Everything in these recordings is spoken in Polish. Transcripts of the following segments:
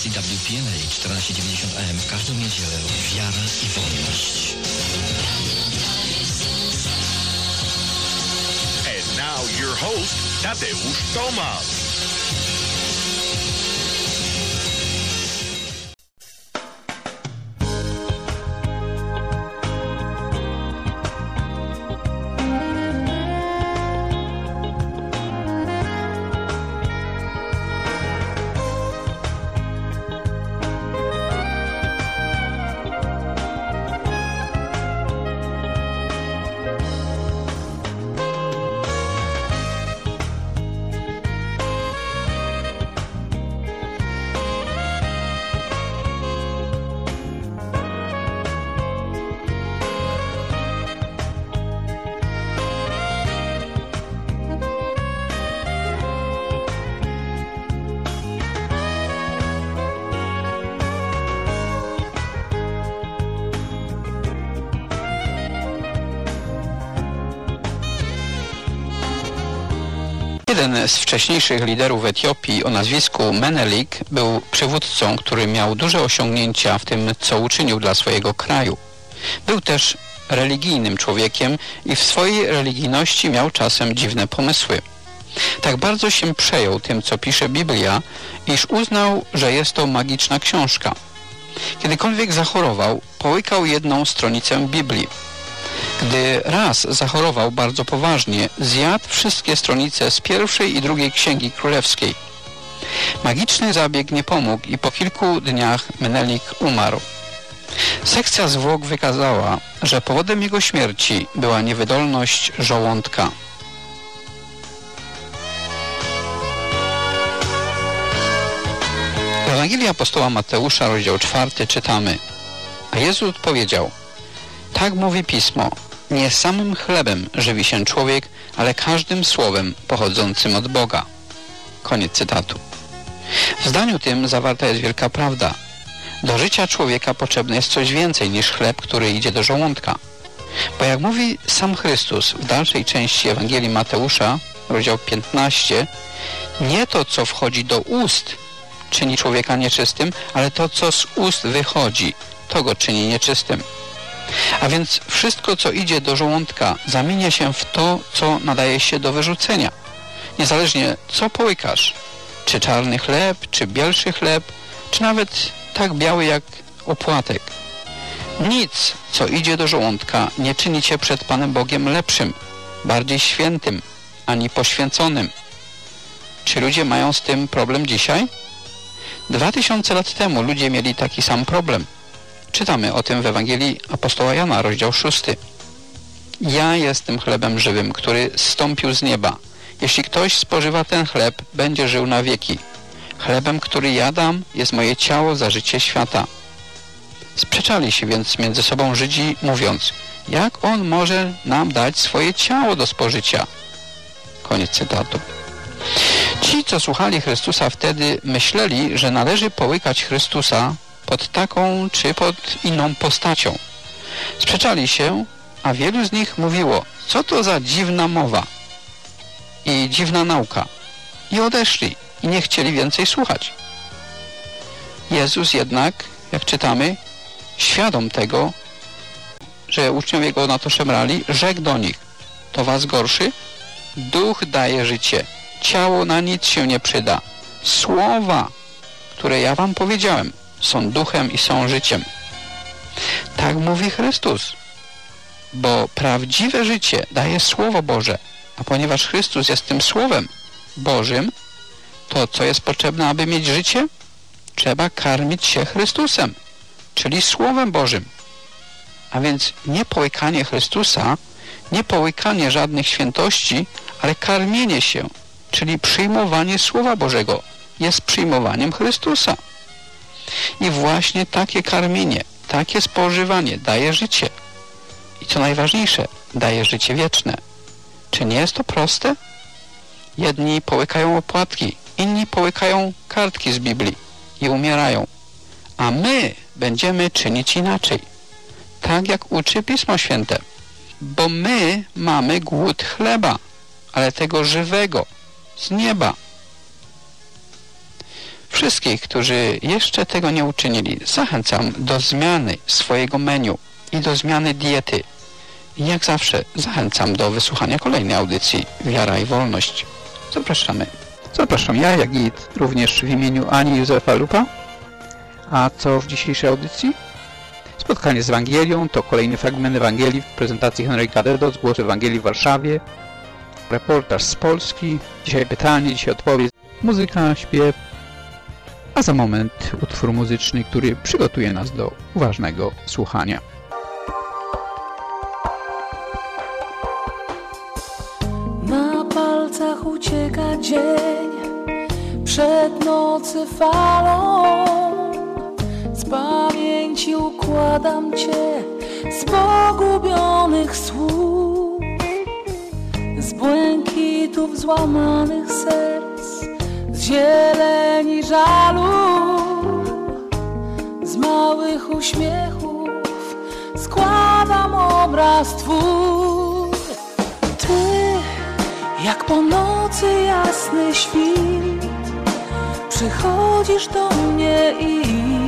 stacji WPNA 1490 AM w każdą niedzielę wiara i wolność. And now your host, Tadeusz Tomasz. Jeden z wcześniejszych liderów Etiopii o nazwisku Menelik był przywódcą, który miał duże osiągnięcia w tym, co uczynił dla swojego kraju. Był też religijnym człowiekiem i w swojej religijności miał czasem dziwne pomysły. Tak bardzo się przejął tym, co pisze Biblia, iż uznał, że jest to magiczna książka. Kiedykolwiek zachorował, połykał jedną stronicę Biblii. Gdy raz zachorował bardzo poważnie, zjadł wszystkie stronice z pierwszej i drugiej Księgi Królewskiej. Magiczny zabieg nie pomógł i po kilku dniach Menelik umarł. Sekcja zwłok wykazała, że powodem jego śmierci była niewydolność żołądka. W Ewangelii apostoła Mateusza, rozdział 4, czytamy: A Jezus odpowiedział: Tak mówi Pismo, nie samym chlebem żywi się człowiek, ale każdym słowem pochodzącym od Boga. Koniec cytatu. W zdaniu tym zawarta jest wielka prawda. Do życia człowieka potrzebne jest coś więcej niż chleb, który idzie do żołądka. Bo jak mówi sam Chrystus w dalszej części Ewangelii Mateusza, rozdział 15, nie to, co wchodzi do ust, czyni człowieka nieczystym, ale to, co z ust wychodzi, to go czyni nieczystym. A więc wszystko, co idzie do żołądka, zamienia się w to, co nadaje się do wyrzucenia. Niezależnie, co połykasz, czy czarny chleb, czy bielszy chleb, czy nawet tak biały jak opłatek. Nic, co idzie do żołądka, nie czyni cię przed Panem Bogiem lepszym, bardziej świętym, ani poświęconym. Czy ludzie mają z tym problem dzisiaj? 2000 lat temu ludzie mieli taki sam problem. Czytamy o tym w Ewangelii apostoła Jana, rozdział 6. Ja jestem chlebem żywym, który zstąpił z nieba. Jeśli ktoś spożywa ten chleb, będzie żył na wieki. Chlebem, który ja dam, jest moje ciało za życie świata. Sprzeczali się więc między sobą Żydzi, mówiąc: jak on może nam dać swoje ciało do spożycia? Koniec cytatu. Ci, co słuchali Chrystusa wtedy, myśleli, że należy połykać Chrystusa pod taką czy pod inną postacią. Sprzeczali się, a wielu z nich mówiło: co to za dziwna mowa i dziwna nauka. I odeszli i nie chcieli więcej słuchać. Jezus jednak, jak czytamy, świadom tego, że uczniowie go na to szemrali, rzekł do nich: to was gorszy? Duch daje życie, ciało na nic się nie przyda. Słowa, które ja wam powiedziałem, są duchem i są życiem. Tak mówi Chrystus, bo prawdziwe życie daje Słowo Boże, a ponieważ Chrystus jest tym Słowem Bożym, to co jest potrzebne, aby mieć życie? Trzeba karmić się Chrystusem, czyli Słowem Bożym. A więc nie połykanie Chrystusa, nie połykanie żadnych świętości, ale karmienie się, czyli przyjmowanie Słowa Bożego jest przyjmowaniem Chrystusa. I właśnie takie karmienie, takie spożywanie daje życie. I co najważniejsze, daje życie wieczne. Czy nie jest to proste? Jedni połykają opłatki, inni połykają kartki z Biblii i umierają. A my będziemy czynić inaczej. Tak jak uczy Pismo Święte. Bo my mamy głód chleba, ale tego żywego, z nieba. Wszystkich, którzy jeszcze tego nie uczynili, zachęcam do zmiany swojego menu i do zmiany diety. I jak zawsze zachęcam do wysłuchania kolejnej audycji Wiara i Wolność. Zapraszamy. Zapraszam ja, jak i również w imieniu Ani Józefa Lupa. A co w dzisiejszej audycji? Spotkanie z Ewangelią to kolejny fragment Ewangelii w prezentacji Henryka Dedo z Głosu Ewangelii w Warszawie. Reportaż z Polski. Dzisiaj pytanie, dzisiaj odpowiedź. Muzyka, śpiew. A za moment utwór muzyczny, który przygotuje nas do uważnego słuchania. Na palcach ucieka dzień, przed nocy falą. Z pamięci układam Cię z pogubionych słów, z błękitów złamanych serc, z zieleni żalu, z małych uśmiechów składam obraz Twój. Ty, jak po nocy jasny świt, przychodzisz do mnie i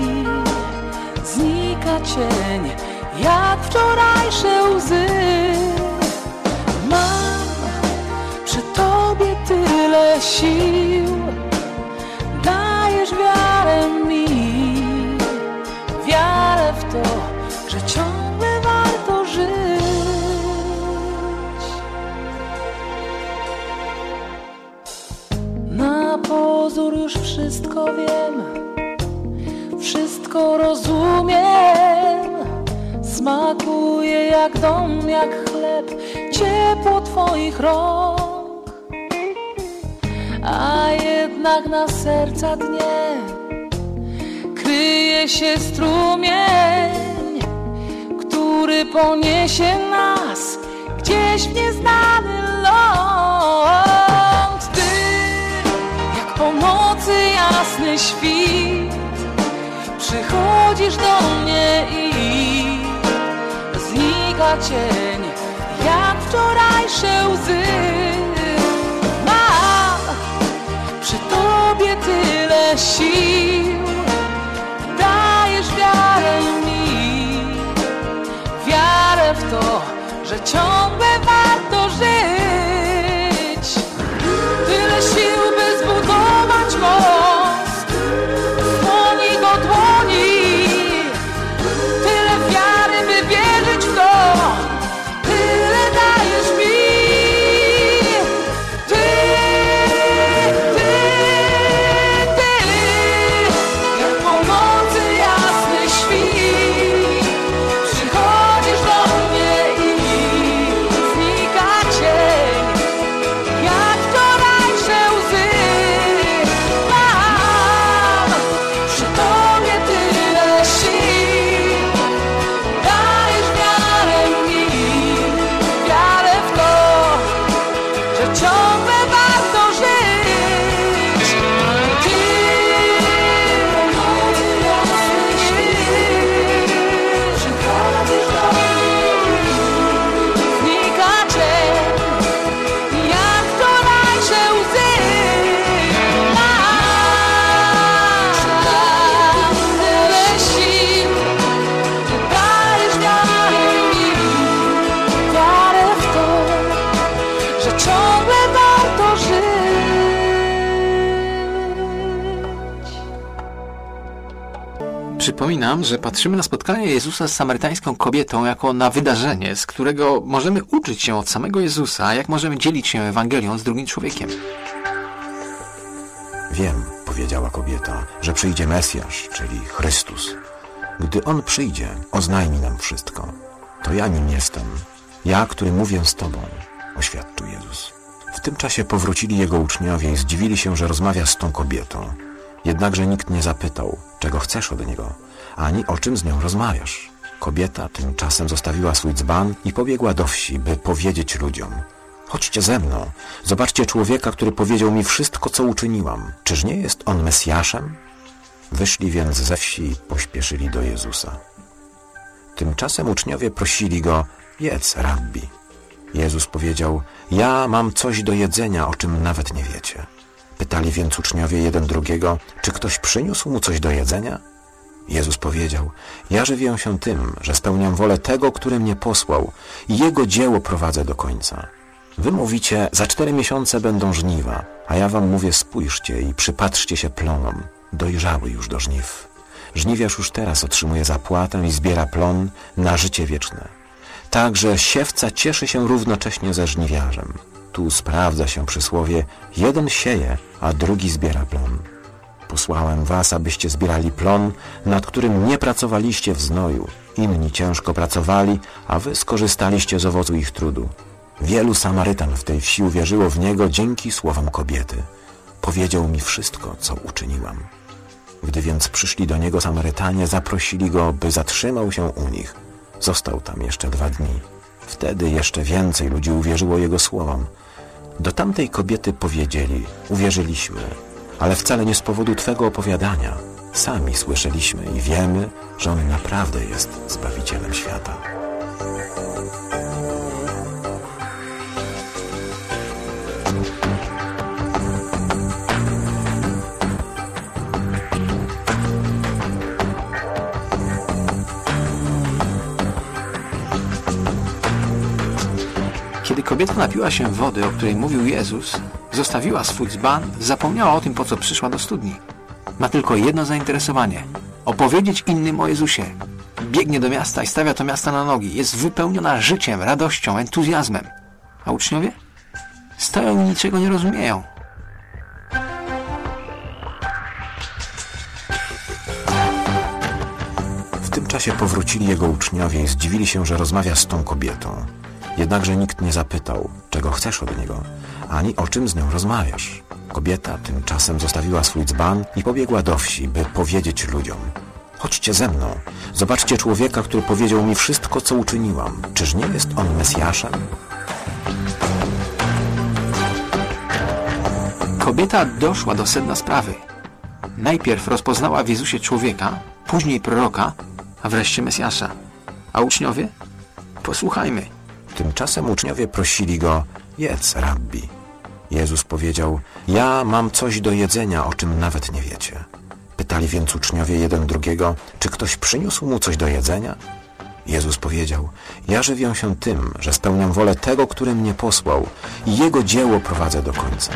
znika cień, jak wczorajsze łzy. Mam przy Tobie tyle sił, dajesz wiarę mi, wiarę w to, że ciągle warto żyć. Na pozór już wszystko wiem, wszystko rozumiem. Smakuje jak dom, jak chleb, ciepło Twoich rąk. A jednak na serca dnie kryje się strumień, który poniesie nas gdzieś w nieznany ląd. Ty, jak po nocy jasny świt, przychodzisz do mnie i znika cień, jak wczorajsze łzy. Mam przy Tobie tyle sił, dajesz wiarę mi, wiarę w to, że ciągle warto żyć. Tyle sił, by zbudować most z dłoni do dłoni, tyle wiary, by wierzyć w to, tyle dajesz mi. Ty, jak po nocy jasny świt, przychodzisz do mnie i znika cień, jak wczorajsze łzy. Mam przy Tobie tyle sił, dajesz wiarę mi, wiarę w to, że ciągle warto żyć. Ty, nocy jasny świt, przychodzisz do mnie, znika cień, jak wczorajsze łzy. Masz tyle sił, że dajesz wiarę mi, wiarę w to, że ciągle warto żyć. Przypominam, że patrzymy na spotkanie Jezusa z samarytańską kobietą jako na wydarzenie, z którego możemy uczyć się od samego Jezusa, jak możemy dzielić się Ewangelią z drugim człowiekiem. Wiem, powiedziała kobieta, że przyjdzie Mesjasz, czyli Chrystus. Gdy On przyjdzie, oznajmi nam wszystko. To ja nim jestem. Ja, który mówię z Tobą, oświadczył Jezus. W tym czasie powrócili Jego uczniowie i zdziwili się, że rozmawia z tą kobietą. Jednakże nikt nie zapytał, czego chcesz od Niego, ani o czym z nią rozmawiasz. Kobieta tymczasem zostawiła swój dzban i pobiegła do wsi, by powiedzieć ludziom: chodźcie ze mną, zobaczcie człowieka, który powiedział mi wszystko, co uczyniłam. Czyż nie jest on Mesjaszem? Wyszli więc ze wsi i pośpieszyli do Jezusa. Tymczasem uczniowie prosili Go: jedz, rabbi. Jezus powiedział: ja mam coś do jedzenia, o czym nawet nie wiecie. Pytali więc uczniowie jeden drugiego, czy ktoś przyniósł mu coś do jedzenia? Jezus powiedział, ja żywię się tym, że spełniam wolę tego, który mnie posłał i Jego dzieło prowadzę do końca. Wy mówicie, za 4 miesiące będą żniwa, a ja wam mówię, spójrzcie i przypatrzcie się plonom, dojrzały już do żniw. Żniwiarz już teraz otrzymuje zapłatę i zbiera plon na życie wieczne. Także siewca cieszy się równocześnie ze żniwiarzem. Tu sprawdza się przysłowie, jeden sieje, a drugi zbiera plon. Posłałem was, abyście zbierali plon, nad którym nie pracowaliście w znoju. Inni ciężko pracowali, a wy skorzystaliście z owocu ich trudu. Wielu Samarytan w tej wsi uwierzyło w Niego dzięki słowom kobiety. Powiedział mi wszystko, co uczyniłam. Gdy więc przyszli do Niego Samarytanie, zaprosili Go, by zatrzymał się u nich. Został tam jeszcze 2 dni. Wtedy jeszcze więcej ludzi uwierzyło Jego słowom. Do tamtej kobiety powiedzieli, uwierzyliśmy, ale wcale nie z powodu Twego opowiadania. Sami słyszeliśmy i wiemy, że On naprawdę jest Zbawicielem świata. Kiedy kobieta napiła się wody, o której mówił Jezus, zostawiła swój dzban, zapomniała o tym, po co przyszła do studni. Ma tylko jedno zainteresowanie – opowiedzieć innym o Jezusie. Biegnie do miasta i stawia to miasto na nogi. Jest wypełniona życiem, radością, entuzjazmem. A uczniowie? Stoją i niczego nie rozumieją. W tym czasie powrócili Jego uczniowie i zdziwili się, że rozmawia z tą kobietą. Jednakże nikt nie zapytał, czego chcesz od Niego, ani o czym z nią rozmawiasz. Kobieta tymczasem zostawiła swój dzban i pobiegła do wsi, by powiedzieć ludziom. Chodźcie ze mną, zobaczcie człowieka, który powiedział mi wszystko, co uczyniłam. Czyż nie jest on Mesjaszem? Kobieta doszła do sedna sprawy. Najpierw rozpoznała w Jezusie człowieka, później proroka, a wreszcie Mesjasza. A uczniowie? Posłuchajmy. Tymczasem uczniowie prosili Go, jedz, rabbi. Jezus powiedział, ja mam coś do jedzenia, o czym nawet nie wiecie. Pytali więc uczniowie jeden drugiego, czy ktoś przyniósł mu coś do jedzenia? Jezus powiedział, ja żywię się tym, że spełniam wolę tego, który mnie posłał i Jego dzieło prowadzę do końca.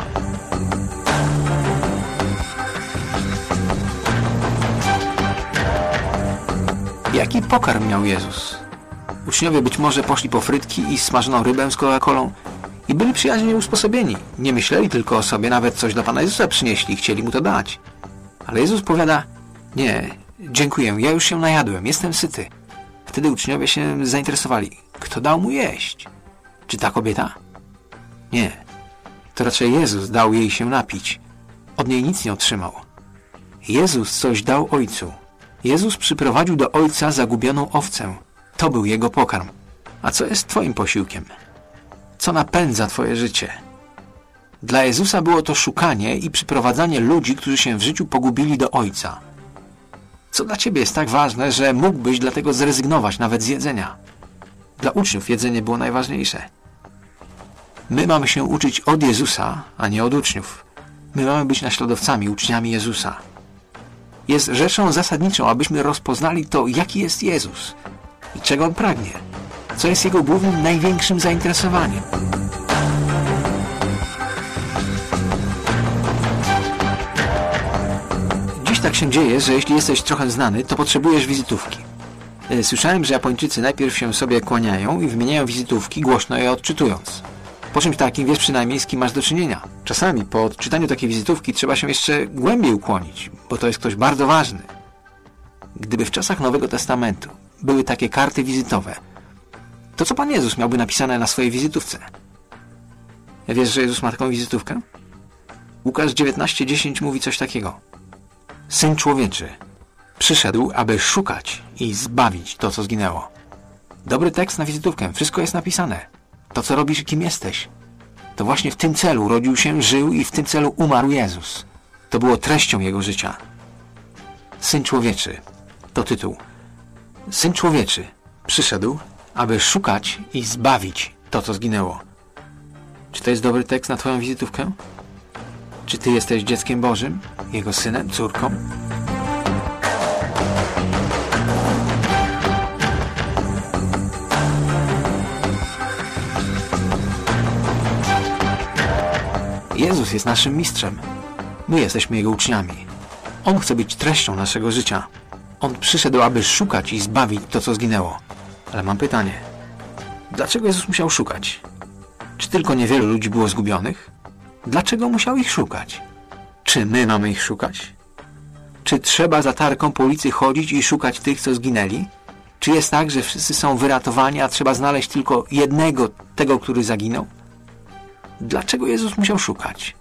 Jaki pokarm miał Jezus? Uczniowie być może poszli po frytki i smażoną rybę z Coca-Colą i byli przyjaźnie usposobieni. Nie myśleli tylko o sobie, nawet coś dla Pana Jezusa przynieśli i chcieli Mu to dać. Ale Jezus powiada, nie, dziękuję, ja już się najadłem, jestem syty. Wtedy uczniowie się zainteresowali. Kto dał Mu jeść? Czy ta kobieta? Nie, to raczej Jezus dał jej się napić. Od niej nic nie otrzymał. Jezus coś dał Ojcu. Jezus przyprowadził do Ojca zagubioną owcę. To był Jego pokarm. A co jest Twoim posiłkiem? Co napędza Twoje życie? Dla Jezusa było to szukanie i przyprowadzanie ludzi, którzy się w życiu pogubili do Ojca. Co dla Ciebie jest tak ważne, że mógłbyś dlatego zrezygnować nawet z jedzenia? Dla uczniów jedzenie było najważniejsze. My mamy się uczyć od Jezusa, a nie od uczniów. My mamy być naśladowcami, uczniami Jezusa. Jest rzeczą zasadniczą, abyśmy rozpoznali to, jaki jest Jezus i czego On pragnie, co jest Jego głównym, największym zainteresowaniem. Dziś tak się dzieje, że jeśli jesteś trochę znany, to potrzebujesz wizytówki. Słyszałem, że Japończycy najpierw się sobie kłaniają i wymieniają wizytówki, głośno je odczytując. Po czymś takim wiesz przynajmniej, z kim masz do czynienia. Czasami po odczytaniu takiej wizytówki trzeba się jeszcze głębiej ukłonić, bo to jest ktoś bardzo ważny. Gdyby w czasach Nowego Testamentu były takie karty wizytowe, to co Pan Jezus miałby napisane na swojej wizytówce? Wiesz, że Jezus ma taką wizytówkę? Łukasz 19:10 mówi coś takiego. Syn człowieczy przyszedł, aby szukać i zbawić to, co zginęło. Dobry tekst na wizytówkę. Wszystko jest napisane. To, co robisz i kim jesteś. To właśnie w tym celu urodził się, żył i w tym celu umarł Jezus. To było treścią Jego życia. Syn człowieczy to tytuł. Syn człowieczy przyszedł, aby szukać i zbawić to, co zginęło. Czy to jest dobry tekst na Twoją wizytówkę? Czy ty jesteś dzieckiem Bożym, Jego synem, córką? Jezus jest naszym mistrzem. My jesteśmy Jego uczniami. On chce być treścią naszego życia. On przyszedł, aby szukać i zbawić to, co zginęło. Ale mam pytanie. Dlaczego Jezus musiał szukać? Czy tylko niewielu ludzi było zgubionych? Dlaczego musiał ich szukać? Czy my mamy ich szukać? Czy trzeba za tarką po ulicy chodzić i szukać tych, co zginęli? Czy jest tak, że wszyscy są wyratowani, a trzeba znaleźć tylko jednego, tego, który zaginął? Dlaczego Jezus musiał szukać?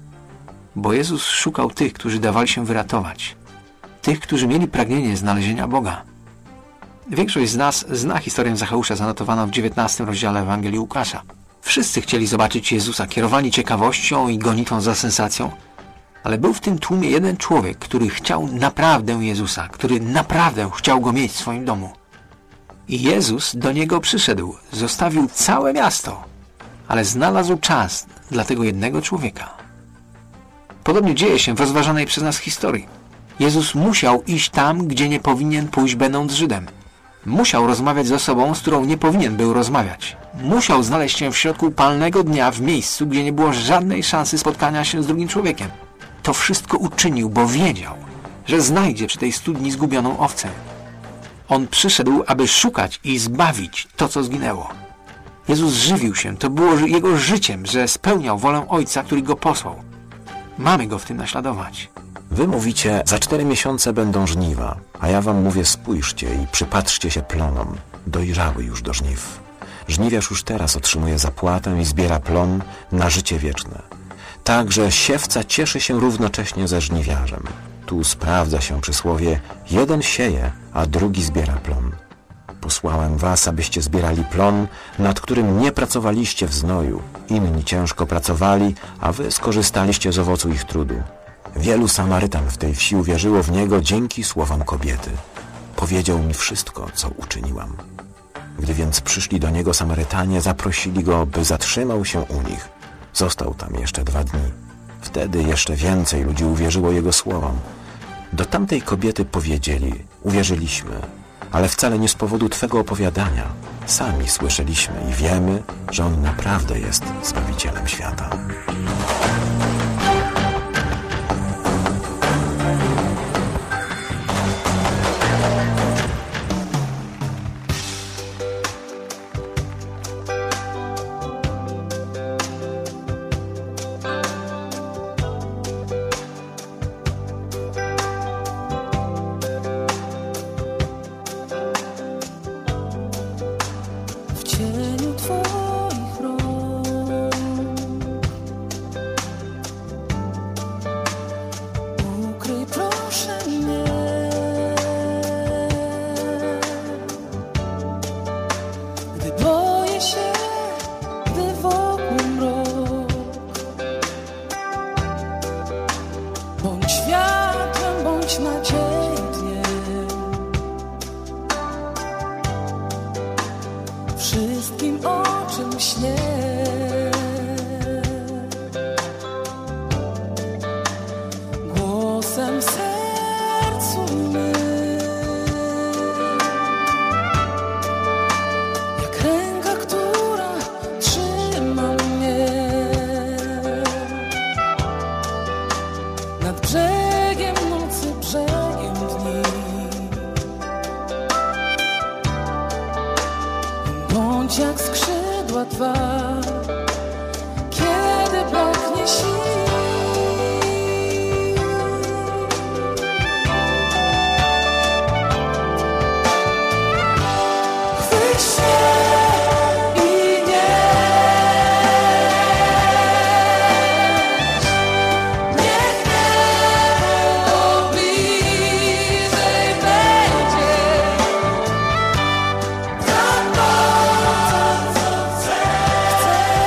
Bo Jezus szukał tych, którzy dawali się wyratować. Tych, którzy mieli pragnienie znalezienia Boga. Większość z nas zna historię Zacheusza zanotowaną w 19 rozdziale Ewangelii Łukasza. Wszyscy chcieli zobaczyć Jezusa, kierowani ciekawością i gonitwą za sensacją. Ale był w tym tłumie jeden człowiek, który chciał naprawdę Jezusa, który naprawdę chciał Go mieć w swoim domu. I Jezus do niego przyszedł, zostawił całe miasto, ale znalazł czas dla tego jednego człowieka. Podobnie dzieje się w rozważanej przez nas historii. Jezus musiał iść tam, gdzie nie powinien pójść, będąc Żydem. Musiał rozmawiać z osobą, z którą nie powinien był rozmawiać. Musiał znaleźć się w środku upalnego dnia w miejscu, gdzie nie było żadnej szansy spotkania się z drugim człowiekiem. To wszystko uczynił, bo wiedział, że znajdzie przy tej studni zgubioną owcę. On przyszedł, aby szukać i zbawić to, co zginęło. Jezus żywił się, to było Jego życiem, że spełniał wolę Ojca, który Go posłał. Mamy Go w tym naśladować. Wy mówicie, za 4 miesiące będą żniwa, a ja wam mówię, spójrzcie i przypatrzcie się plonom. Dojrzały już do żniw. Żniwiarz już teraz otrzymuje zapłatę i zbiera plon na życie wieczne. Także siewca cieszy się równocześnie ze żniwiarzem. Tu sprawdza się przysłowie, jeden sieje, a drugi zbiera plon. Posłałem was, abyście zbierali plon, nad którym nie pracowaliście w znoju. Inni ciężko pracowali, a wy skorzystaliście z owocu ich trudu. Wielu Samarytan w tej wsi uwierzyło w Niego dzięki słowom kobiety. Powiedział mi wszystko, co uczyniłam. Gdy więc przyszli do Niego Samarytanie, zaprosili Go, by zatrzymał się u nich. Został tam jeszcze 2 dni. Wtedy jeszcze więcej ludzi uwierzyło Jego słowom. Do tamtej kobiety powiedzieli, uwierzyliśmy, ale wcale nie z powodu Twego opowiadania. Sami słyszeliśmy i wiemy, że On naprawdę jest Zbawicielem świata. w cieniu Twoich rąk. Ukryj proszę mnie, gdy boję się, gdy wokół mrok. Bądź światłem, bądź nadzieją dniem. Wszystkim, o czym śnię. Głosem w sercu mym, jak ręka, która trzyma mnie nad brzegiem nocy, brzegiem dni. Bądź jak skrzydła Twa, kiedy braknie sił. Chwyć się i niech niebo bliżej będzie. Tak bardzo chcę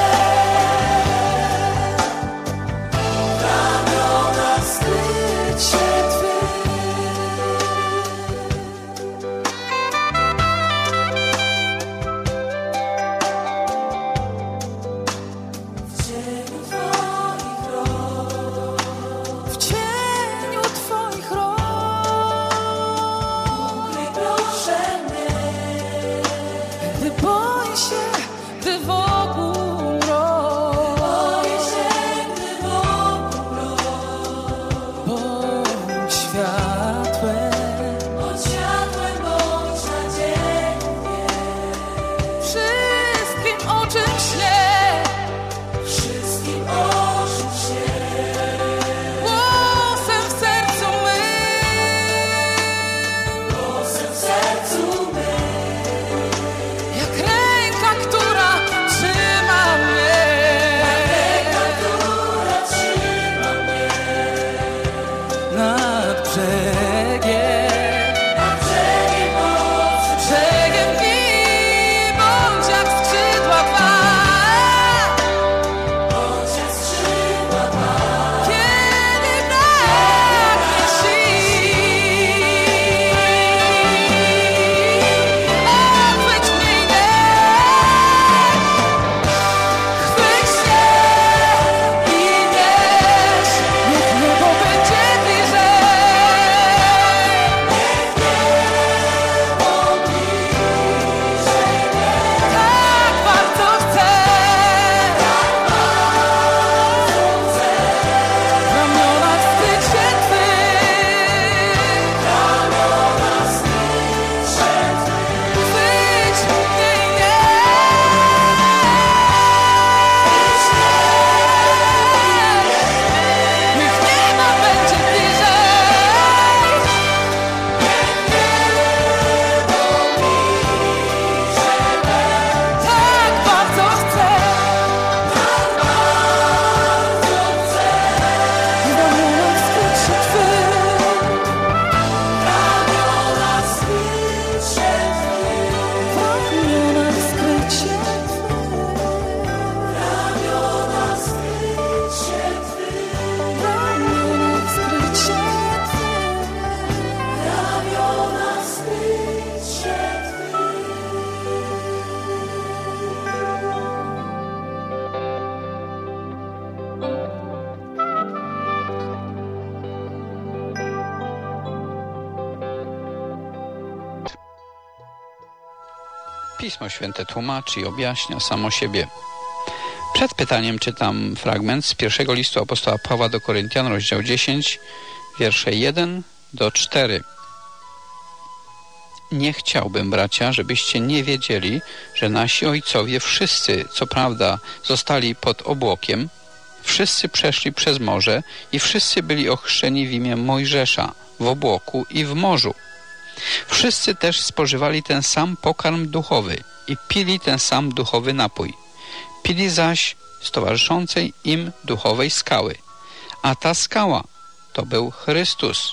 Pismo Święte tłumaczy i objaśnia samo siebie. Przed pytaniem czytam fragment z pierwszego listu apostoła Pawła do Koryntian, rozdział 10, wiersze 1 do 4. Nie chciałbym, bracia, żebyście nie wiedzieli, że nasi ojcowie wszyscy, co prawda, zostali pod obłokiem, wszyscy przeszli przez morze i wszyscy byli ochrzczeni w imię Mojżesza, w obłoku i w morzu. Wszyscy też spożywali ten sam pokarm duchowy i pili ten sam duchowy napój. Pili zaś z towarzyszącej im duchowej skały, a ta skała to był Chrystus.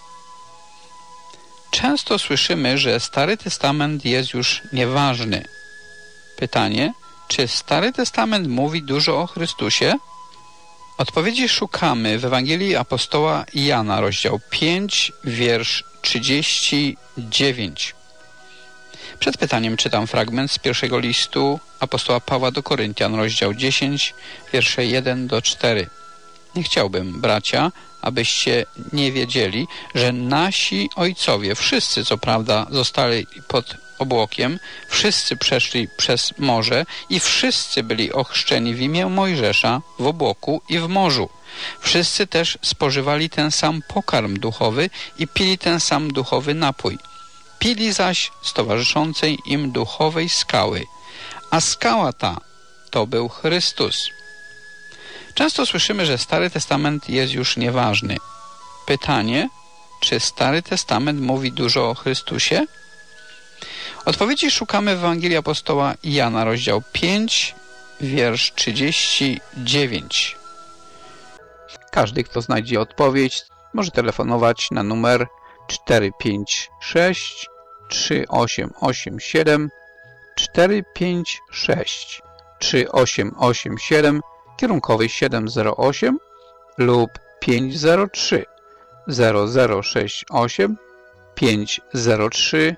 Często słyszymy, że Stary Testament jest już nieważny. Pytanie, czy Stary Testament mówi dużo o Chrystusie? Odpowiedzi szukamy w Ewangelii apostoła Jana, rozdział 5, wiersz 39. Przed pytaniem czytam fragment z pierwszego listu apostoła Pawła do Koryntian, rozdział 10, wiersze 1 do 4. Nie chciałbym, bracia, abyście nie wiedzieli, że nasi ojcowie, wszyscy co prawda zostali pod obłokiem, wszyscy przeszli przez morze i wszyscy byli ochrzczeni w imię Mojżesza w obłoku i w morzu. Wszyscy też spożywali ten sam pokarm duchowy i pili ten sam duchowy napój. Pili zaś z towarzyszącej im duchowej skały, a skała ta to był Chrystus. Często słyszymy, że Stary Testament jest już nieważny. Pytanie, czy Stary Testament mówi dużo o Chrystusie? Odpowiedzi szukamy w Ewangelii apostoła Jana, rozdział 5, wiersz 39. Każdy, kto znajdzie odpowiedź, może telefonować na numer 456 3887 456 3887 kierunkowy 708 lub 503 0068 503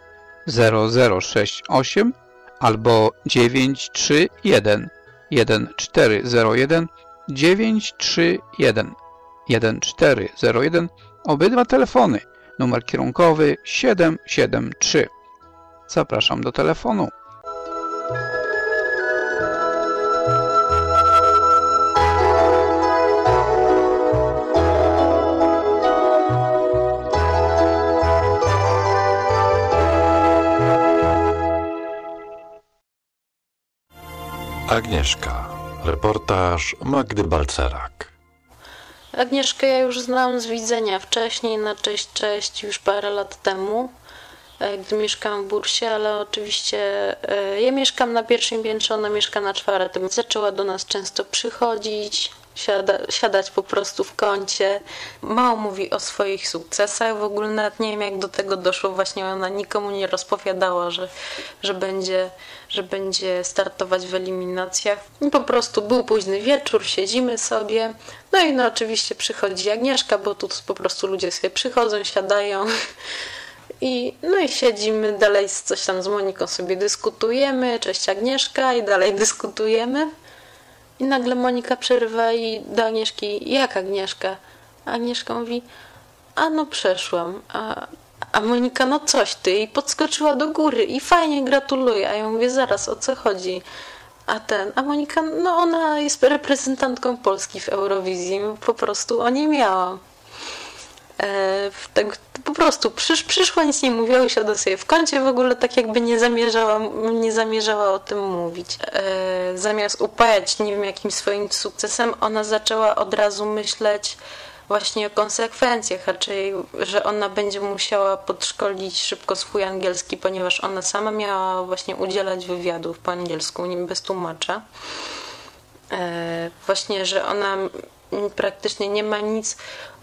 0068 albo 931 1401 931 1401. Obydwa telefony. Numer kierunkowy 773. Zapraszam do telefonu. Agnieszka. Reportaż Magdy Balcerak. Agnieszkę ja już znałam z widzenia wcześniej, na Cześć, już parę lat temu, gdy mieszkałam w Bursie, ale oczywiście ja mieszkam na pierwszym piętrze, ona mieszka na 4. Zaczęła do nas często przychodzić, siadać po prostu w kącie. Mało mówi o swoich sukcesach, w ogóle nawet nie wiem, jak do tego doszło. Właśnie ona nikomu nie rozpowiadała, że będzie startować w eliminacjach. I po prostu był późny wieczór, siedzimy sobie. No i oczywiście przychodzi Agnieszka, bo tu po prostu ludzie sobie przychodzą, siadają. I siedzimy, dalej coś tam z Moniką sobie dyskutujemy. Cześć Agnieszka, i dalej dyskutujemy. I nagle Monika przerywa i do Agnieszki: jak Agnieszka? Agnieszka mówi: przeszłam. A Monika: no coś ty. I podskoczyła do góry i fajnie, gratuluję. A ja mówię: zaraz, o co chodzi? A Monika: ona jest reprezentantką Polski w Eurowizji. Po prostu o niej miałam. Po prostu przyszła, nic nie mówiła, usiadła sobie w kącie, w ogóle tak jakby nie zamierzała o tym mówić. Zamiast upajać, nie wiem, jakimś swoim sukcesem, ona zaczęła od razu myśleć właśnie o konsekwencjach, raczej, że ona będzie musiała podszkolić szybko swój angielski, ponieważ ona sama miała właśnie udzielać wywiadów po angielsku, bez tłumacza. Właśnie, że ona praktycznie nie ma nic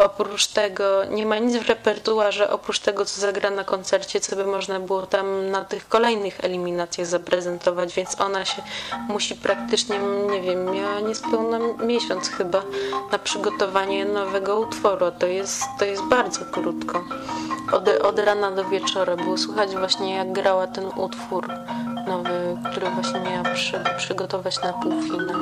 w repertuarze oprócz tego, co zagra na koncercie, co by można było tam na tych kolejnych eliminacjach zaprezentować, więc ona się musi praktycznie, nie wiem, miała niespełna miesiąc chyba na przygotowanie nowego utworu, a to jest bardzo krótko. Od rana do wieczora było słychać właśnie, jak grała ten utwór nowy, który właśnie miała przygotować na półfinał.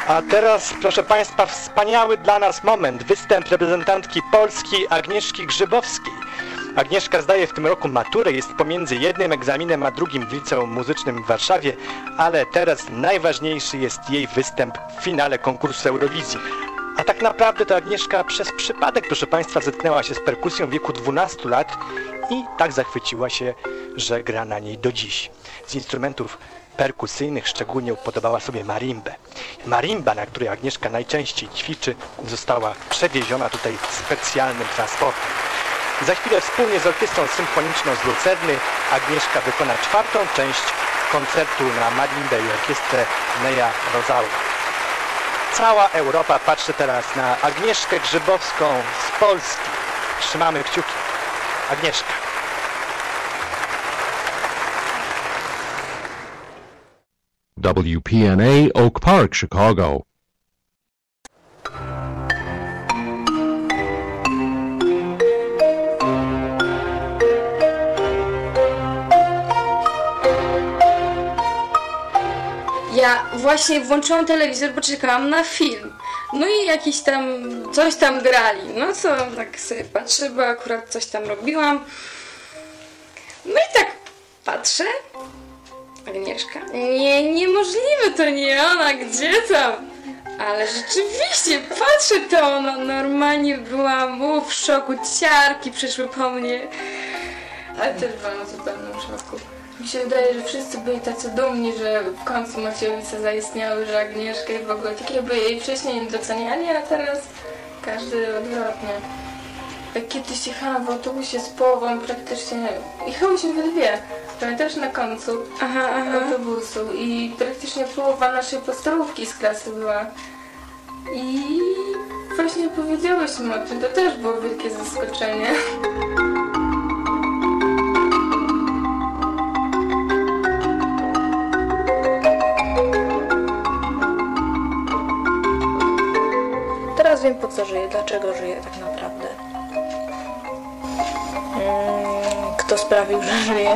A teraz, proszę Państwa, wspaniały dla nas moment. Występ reprezentantki Polski Agnieszki Grzybowskiej. Agnieszka zdaje w tym roku maturę, jest pomiędzy jednym egzaminem a drugim w Liceum Muzycznym w Warszawie, ale teraz najważniejszy jest jej występ w finale konkursu Eurowizji. A tak naprawdę to Agnieszka przez przypadek, proszę Państwa, zetknęła się z perkusją w wieku 12 lat i tak zachwyciła się, że gra na niej do dziś. Z instrumentów perkusyjnych szczególnie upodobała sobie marimbę. Marimba, na której Agnieszka najczęściej ćwiczy, została przewieziona tutaj specjalnym transportem. Za chwilę wspólnie z Orkiestrą Symfoniczną z Lucerny Agnieszka wykona 4. część koncertu na marimbę i orkiestrę Neja Rosaura. Cała Europa patrzy teraz na Agnieszkę Grzybowską z Polski. Trzymamy kciuki. Agnieszka. WPNA Oak Park, Chicago. Ja właśnie włączyłam telewizor, bo czekałam na film. No i coś tam grali. No co, tak sobie patrzę, bo akurat coś tam robiłam. No i tak patrzę. Agnieszka? Nie, niemożliwe, to nie ona, gdzie tam? Ale rzeczywiście, patrzę to ona, normalnie byłam w szoku, ciarki przeszły po mnie. Ale też byłam w zupełnym szoku. Mi się wydaje, że wszyscy byli tacy dumni, że w końcu Maciejowice zaistniały, że Agnieszka i w ogóle tak jakby jej wcześniej nie doceniali, a teraz każdy odwrotnie. Jak kiedyś jechałam w autobusie z połową praktycznie, jechałyśmy we dwie, pamiętasz, na końcu autobusu i praktycznie połowa naszej podstawówki z klasy była. I właśnie powiedziałyśmy o tym, to też było wielkie zaskoczenie. Teraz wiem, po co żyję, dlaczego żyję tak naprawdę. Kto sprawił, że żyję.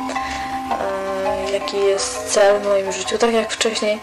Jaki jest cel w moim życiu. Tak jak wcześniej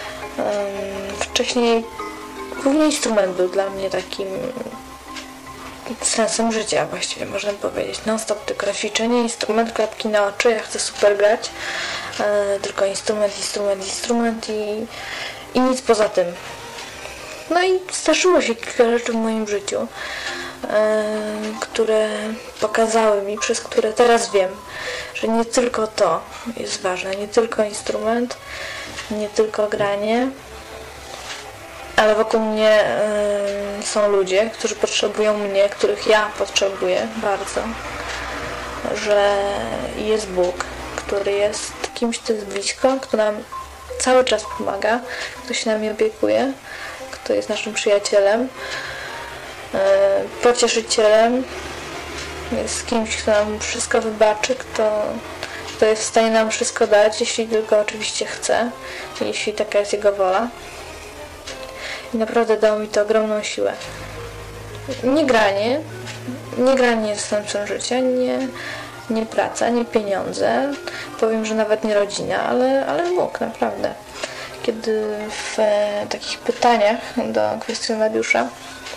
głównie instrument był dla mnie takim sensem życia właściwie, można powiedzieć. Non stop tylko ćwiczenie, instrument, klapki na oczy, ja chcę super grać. Tylko instrument i nic poza tym. No i zdarzyło się kilka rzeczy w moim życiu, które pokazały mi, przez które teraz wiem, że nie tylko to jest ważne, nie tylko instrument, nie tylko granie, ale wokół mnie są ludzie, którzy potrzebują mnie, których ja potrzebuję bardzo, że jest Bóg, który jest kimś, kto jest blisko, kto nam cały czas pomaga, kto się nami opiekuje, kto jest naszym przyjacielem, pocieszycielem, jest kimś, kto nam wszystko wybaczy, kto jest w stanie nam wszystko dać, jeśli tylko oczywiście chce, jeśli taka jest jego wola. I naprawdę dało mi to ogromną siłę. Nie granie jest sensem życia, nie praca, nie pieniądze, powiem, że nawet nie rodzina, ale Bóg, naprawdę. Kiedy w takich pytaniach do kwestionariusza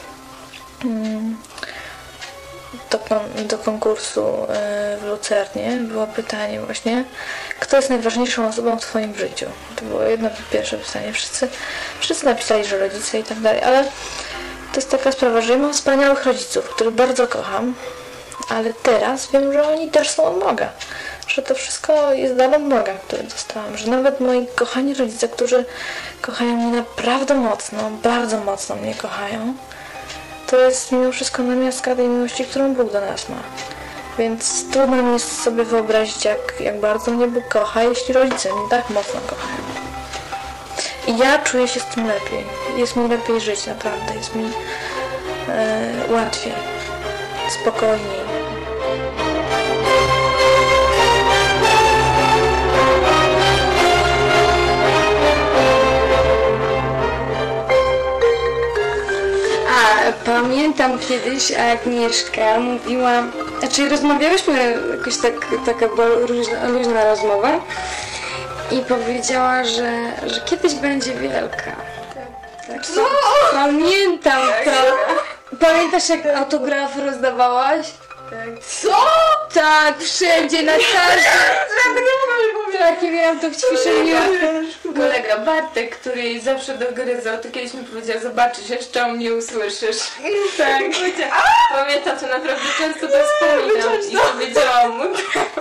do konkursu w Lucernie było pytanie właśnie, kto jest najważniejszą osobą w twoim życiu. To było jedno pierwsze pytanie. Wszyscy napisali, że rodzice i tak dalej, ale to jest taka sprawa, że ja mam wspaniałych rodziców, których bardzo kocham, ale teraz wiem, że oni też są od Boga. Że to wszystko jest dar od Boga, który dostałam. Że nawet moi kochani rodzice, którzy kochają mnie naprawdę mocno, bardzo mocno mnie kochają, to jest mimo wszystko namiastka tej miłości, którą Bóg do nas ma. Więc trudno mi jest sobie wyobrazić, jak bardzo mnie Bóg kocha, jeśli rodzice mnie tak mocno kochają. I ja czuję się z tym lepiej. Jest mi lepiej żyć, naprawdę. Jest mi łatwiej, spokojniej. Pamiętam kiedyś Agnieszka mówiła, znaczy rozmawiałyśmy jakoś taka była luźna rozmowa i powiedziała, że kiedyś będzie wielka. Co? Pamiętam to. Pamiętasz, jak autografy rozdawałaś? Tak. Co? Tak, wszędzie, na każdym. Tak, ja miałam to w ćwiczeniu. Kolega Bartek, który jej zawsze dogryzał, to kiedyś mi powiedział, zobaczysz, jeszcze o mnie usłyszysz. Tak. Pamiętam to, naprawdę często to wspominam i powiedziałam mu.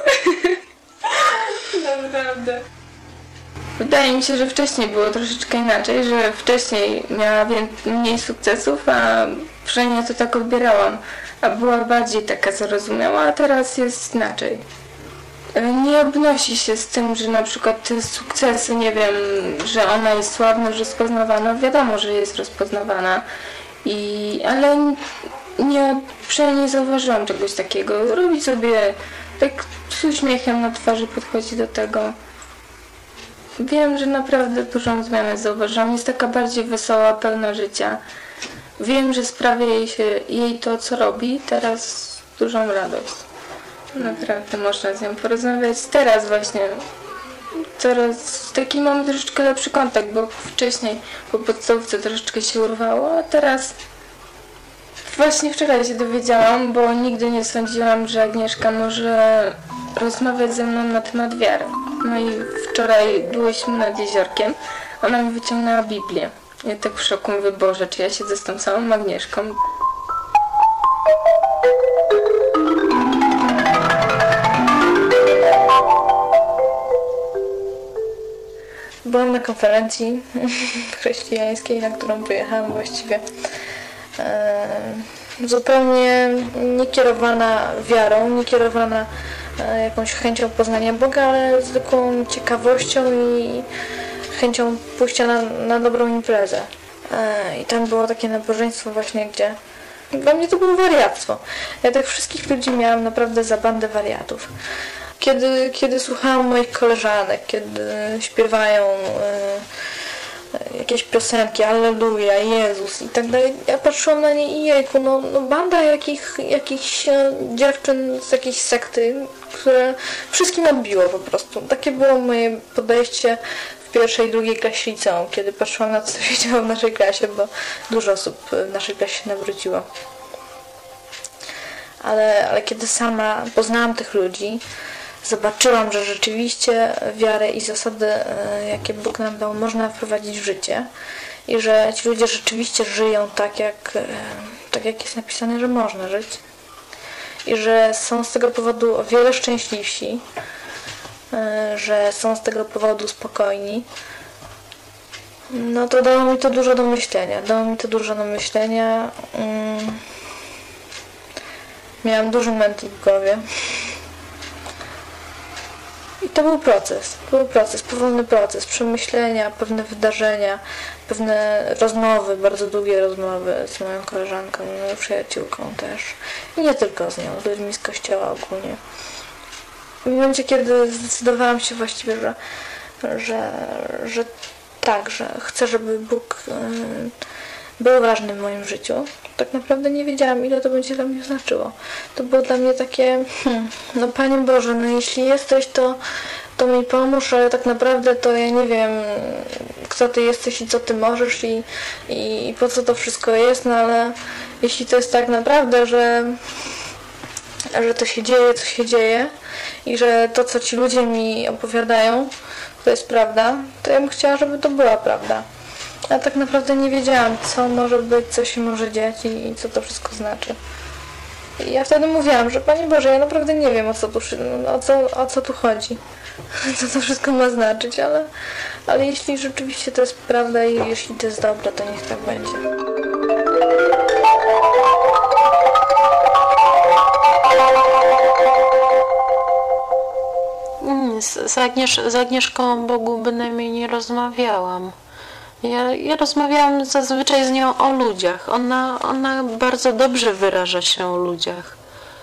Naprawdę. Wydaje mi się, że wcześniej było troszeczkę inaczej, że wcześniej miała mniej sukcesów, a przynajmniej to tak odbierałam, a była bardziej taka zarozumiała, a teraz jest inaczej. Nie obnosi się z tym, że na przykład te sukcesy, nie wiem, że ona jest sławna, że rozpoznawana, wiadomo, że jest rozpoznawana, ale przynajmniej nie zauważyłam czegoś takiego. Robi sobie tak z uśmiechem na twarzy, podchodzi do tego. Wiem, że naprawdę dużą zmianę zauważyłam. Jest taka bardziej wesoła, pełna życia. Wiem, że sprawia jej to, co robi, teraz dużą radość. Naprawdę można z nią porozmawiać. Teraz właśnie. Teraz taki mamy troszeczkę lepszy kontakt, bo wcześniej po podstawówce troszeczkę się urwało, a teraz właśnie wczoraj się dowiedziałam, bo nigdy nie sądziłam, że Agnieszka może rozmawiać ze mną na temat wiary. No i wczoraj byłyśmy nad jeziorkiem, ona mi wyciągnęła Biblię. Ja tak w szoku mówię, Boże, czy ja siedzę z tą samą Agnieszką? Byłam na konferencji chrześcijańskiej, na którą pojechałam właściwie zupełnie niekierowana wiarą, niekierowana jakąś chęcią poznania Boga, ale zwykłą ciekawością i chęcią pójścia na dobrą imprezę. I tam było takie nabożeństwo właśnie, gdzie dla mnie to było wariactwo. Ja tych wszystkich ludzi miałam naprawdę za bandę wariatów. Kiedy słuchałam moich koleżanek, kiedy śpiewają jakieś piosenki, Alleluja, Jezus i tak dalej, ja patrzyłam na nie i jejku, no banda jakichś dziewczyn z jakiejś sekty, które wszystkim odbiło po prostu. Takie było moje podejście w pierwszej i drugiej klasie liceum, kiedy patrzyłam na to, co się działo w naszej klasie, bo dużo osób w naszej klasie się nawróciło. Ale kiedy sama poznałam tych ludzi, zobaczyłam, że rzeczywiście wiarę i zasady, jakie Bóg nam dał, można wprowadzić w życie i że ci ludzie rzeczywiście żyją tak jak jest napisane, że można żyć i że są z tego powodu o wiele szczęśliwsi, że są z tego powodu spokojni. No to dało mi to dużo do myślenia. Miałam duży mętlik w głowie. I to był proces, powolny proces przemyślenia, pewne wydarzenia, pewne rozmowy, bardzo długie rozmowy z moją koleżanką, moją przyjaciółką też. I nie tylko z nią, z ludźmi z kościoła ogólnie. W momencie, kiedy zdecydowałam się właściwie, że chcę, żeby Bóg był ważny w moim życiu, tak naprawdę nie wiedziałam, ile to będzie dla mnie znaczyło. To było dla mnie takie, no Panie Boże, no jeśli jesteś, to mi pomóż, ale tak naprawdę to ja nie wiem, kto Ty jesteś i co Ty możesz i po co to wszystko jest, no ale jeśli to jest tak naprawdę, że to się dzieje, co się dzieje i że to, co ci ludzie mi opowiadają, to jest prawda, to ja bym chciała, żeby to była prawda. Ja tak naprawdę nie wiedziałam, co może być, co się może dziać i co to wszystko znaczy. I ja wtedy mówiłam, że Panie Boże, ja naprawdę nie wiem, o co tu chodzi. Co to wszystko ma znaczyć, ale jeśli rzeczywiście to jest prawda i jeśli to jest dobre, to niech tak będzie. Z Agnieszką o Bogu bynajmniej nie rozmawiałam. Ja rozmawiałam zazwyczaj z nią o ludziach. Ona bardzo dobrze wyraża się o ludziach.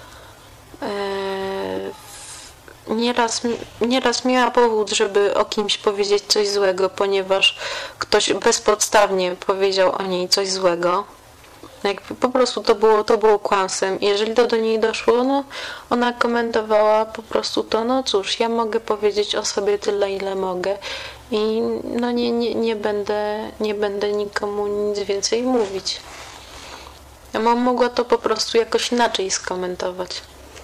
Nieraz miała powód, żeby o kimś powiedzieć coś złego, ponieważ ktoś bezpodstawnie powiedział o niej coś złego. Jakby po prostu to było kłamstwem. Jeżeli to do niej doszło, no ona komentowała po prostu to, no cóż, ja mogę powiedzieć o sobie tyle, ile mogę I no nie będę nikomu nic więcej mówić. Ja mogła to po prostu jakoś inaczej skomentować.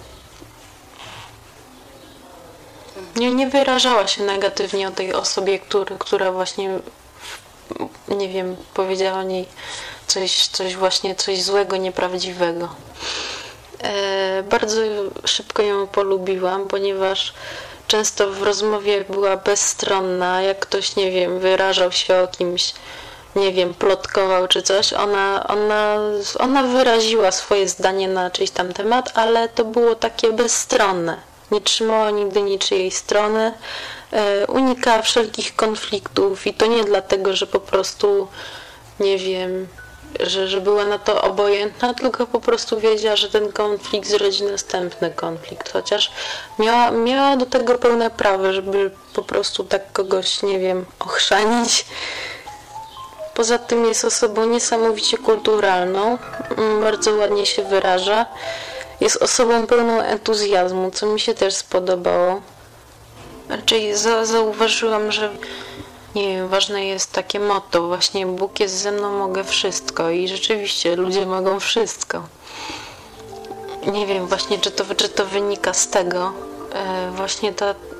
Nie wyrażała się negatywnie o tej osobie, która właśnie, nie wiem, powiedziała o niej coś złego, nieprawdziwego. Bardzo szybko ją polubiłam, ponieważ często w rozmowie była bezstronna. Jak ktoś, nie wiem, wyrażał się o kimś, nie wiem, plotkował czy coś, ona wyraziła swoje zdanie na czyjś tam temat, ale to było takie bezstronne. Nie trzymała nigdy niczyjej strony, unikała wszelkich konfliktów i to nie dlatego, że po prostu, nie wiem, że była na to obojętna, tylko po prostu wiedziała, że ten konflikt zrodzi następny konflikt, chociaż miała do tego pełne prawo, żeby po prostu tak kogoś, nie wiem, ochrzanić. Poza tym jest osobą niesamowicie kulturalną, bardzo ładnie się wyraża, jest osobą pełną entuzjazmu, co mi się też spodobało. Raczej zauważyłam, że nie wiem, ważne jest takie motto, właśnie Bóg jest ze mną, mogę wszystko i rzeczywiście ludzie mogą wszystko. Nie wiem właśnie, czy to wynika z tego, właśnie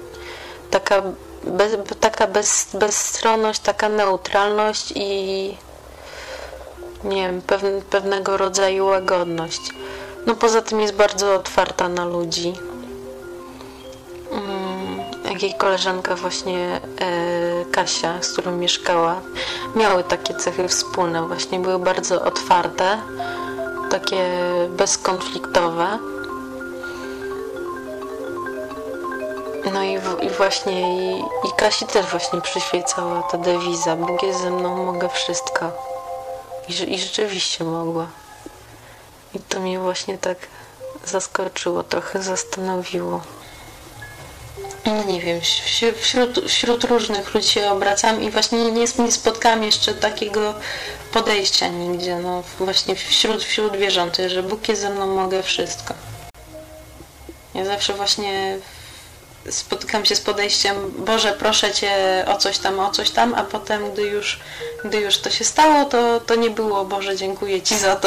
taka bezstronność, taka neutralność i nie wiem, pewnego rodzaju łagodność. No poza tym jest bardzo otwarta na ludzi. Jak jej koleżanka właśnie Kasia, z którą mieszkała, miały takie cechy wspólne, właśnie były bardzo otwarte, takie bezkonfliktowe. No i właśnie i Kasi też właśnie przyświecała ta dewiza: Bóg jest ze mną, mogę wszystko. I rzeczywiście mogła. I to mnie właśnie tak zaskoczyło, trochę zastanowiło. Nie wiem, wśród różnych ludzi się obracam i właśnie nie spotkałam jeszcze takiego podejścia nigdzie, no właśnie wśród wierzących, że Bóg jest ze mną, mogę wszystko. Ja zawsze właśnie spotykam się z podejściem: Boże, proszę Cię o coś tam, a potem, gdy już to się stało, to nie było: Boże, dziękuję Ci za to.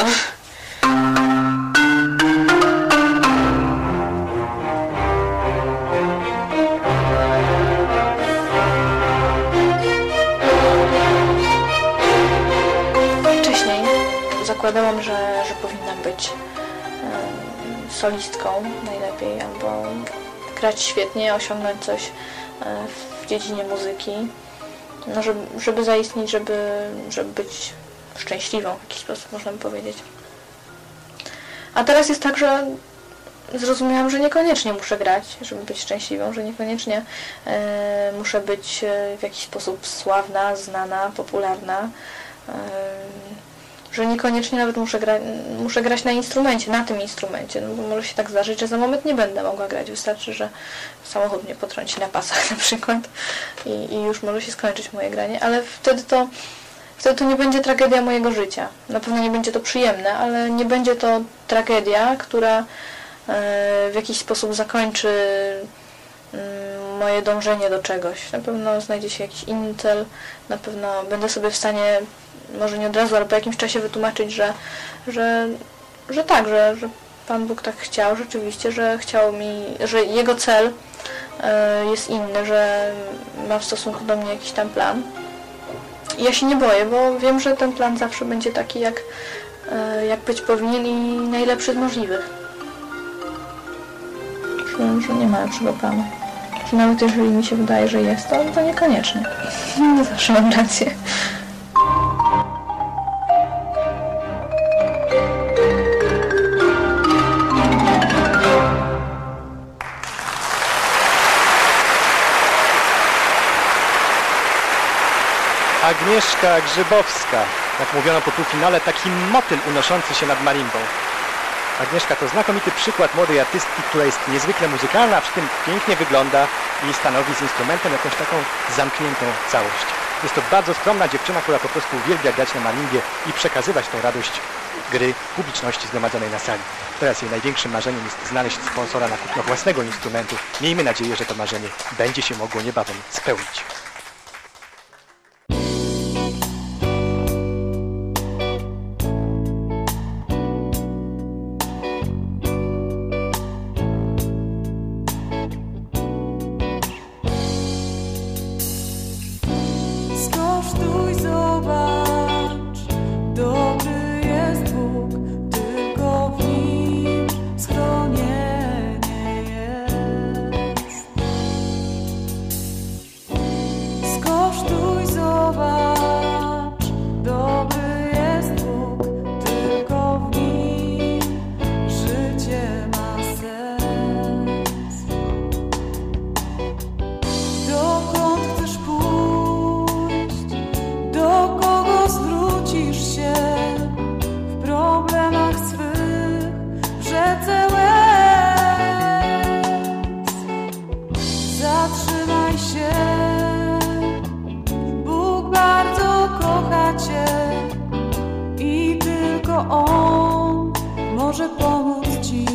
Zakładałam, że powinnam być solistką najlepiej, albo grać świetnie, osiągnąć coś w dziedzinie muzyki, no żeby zaistnieć, żeby być szczęśliwą w jakiś sposób, można by powiedzieć. A teraz jest tak, że zrozumiałam, że niekoniecznie muszę grać, żeby być szczęśliwą, że niekoniecznie muszę być w jakiś sposób sławna, znana, popularna, że niekoniecznie nawet muszę grać na instrumencie, na tym instrumencie, no bo może się tak zdarzyć, że za moment nie będę mogła grać. Wystarczy, że samochód mnie potrąci na pasach na przykład i już może się skończyć moje granie, ale wtedy to nie będzie tragedia mojego życia. Na pewno nie będzie to przyjemne, ale nie będzie to tragedia, która w jakiś sposób zakończy moje dążenie do czegoś. Na pewno znajdzie się jakiś inny cel, na pewno będę sobie w stanie, może nie od razu, ale po jakimś czasie wytłumaczyć, że tak, że Pan Bóg tak chciał rzeczywiście, że chciał mi, że Jego cel jest inny, że ma w stosunku do mnie jakiś tam plan. I ja się nie boję, bo wiem, że ten plan zawsze będzie taki, jak być powinien i najlepszy z możliwych. Że nie ma lepszego planu. Że nawet jeżeli mi się wydaje, że jest, to niekoniecznie. Nie zawsze mam rację. Agnieszka Grzybowska, jak mówiono po półfinale, taki motyl unoszący się nad marimbą. Agnieszka to znakomity przykład młodej artystki, która jest niezwykle muzykalna, a przy tym pięknie wygląda i stanowi z instrumentem jakąś taką zamkniętą całość. Jest to bardzo skromna dziewczyna, która po prostu uwielbia grać na marimbie i przekazywać tą radość gry publiczności zgromadzonej na sali. Teraz jej największym marzeniem jest znaleźć sponsora na kupno własnego instrumentu. Miejmy nadzieję, że to marzenie będzie się mogło niebawem spełnić. On może pomóc Ci.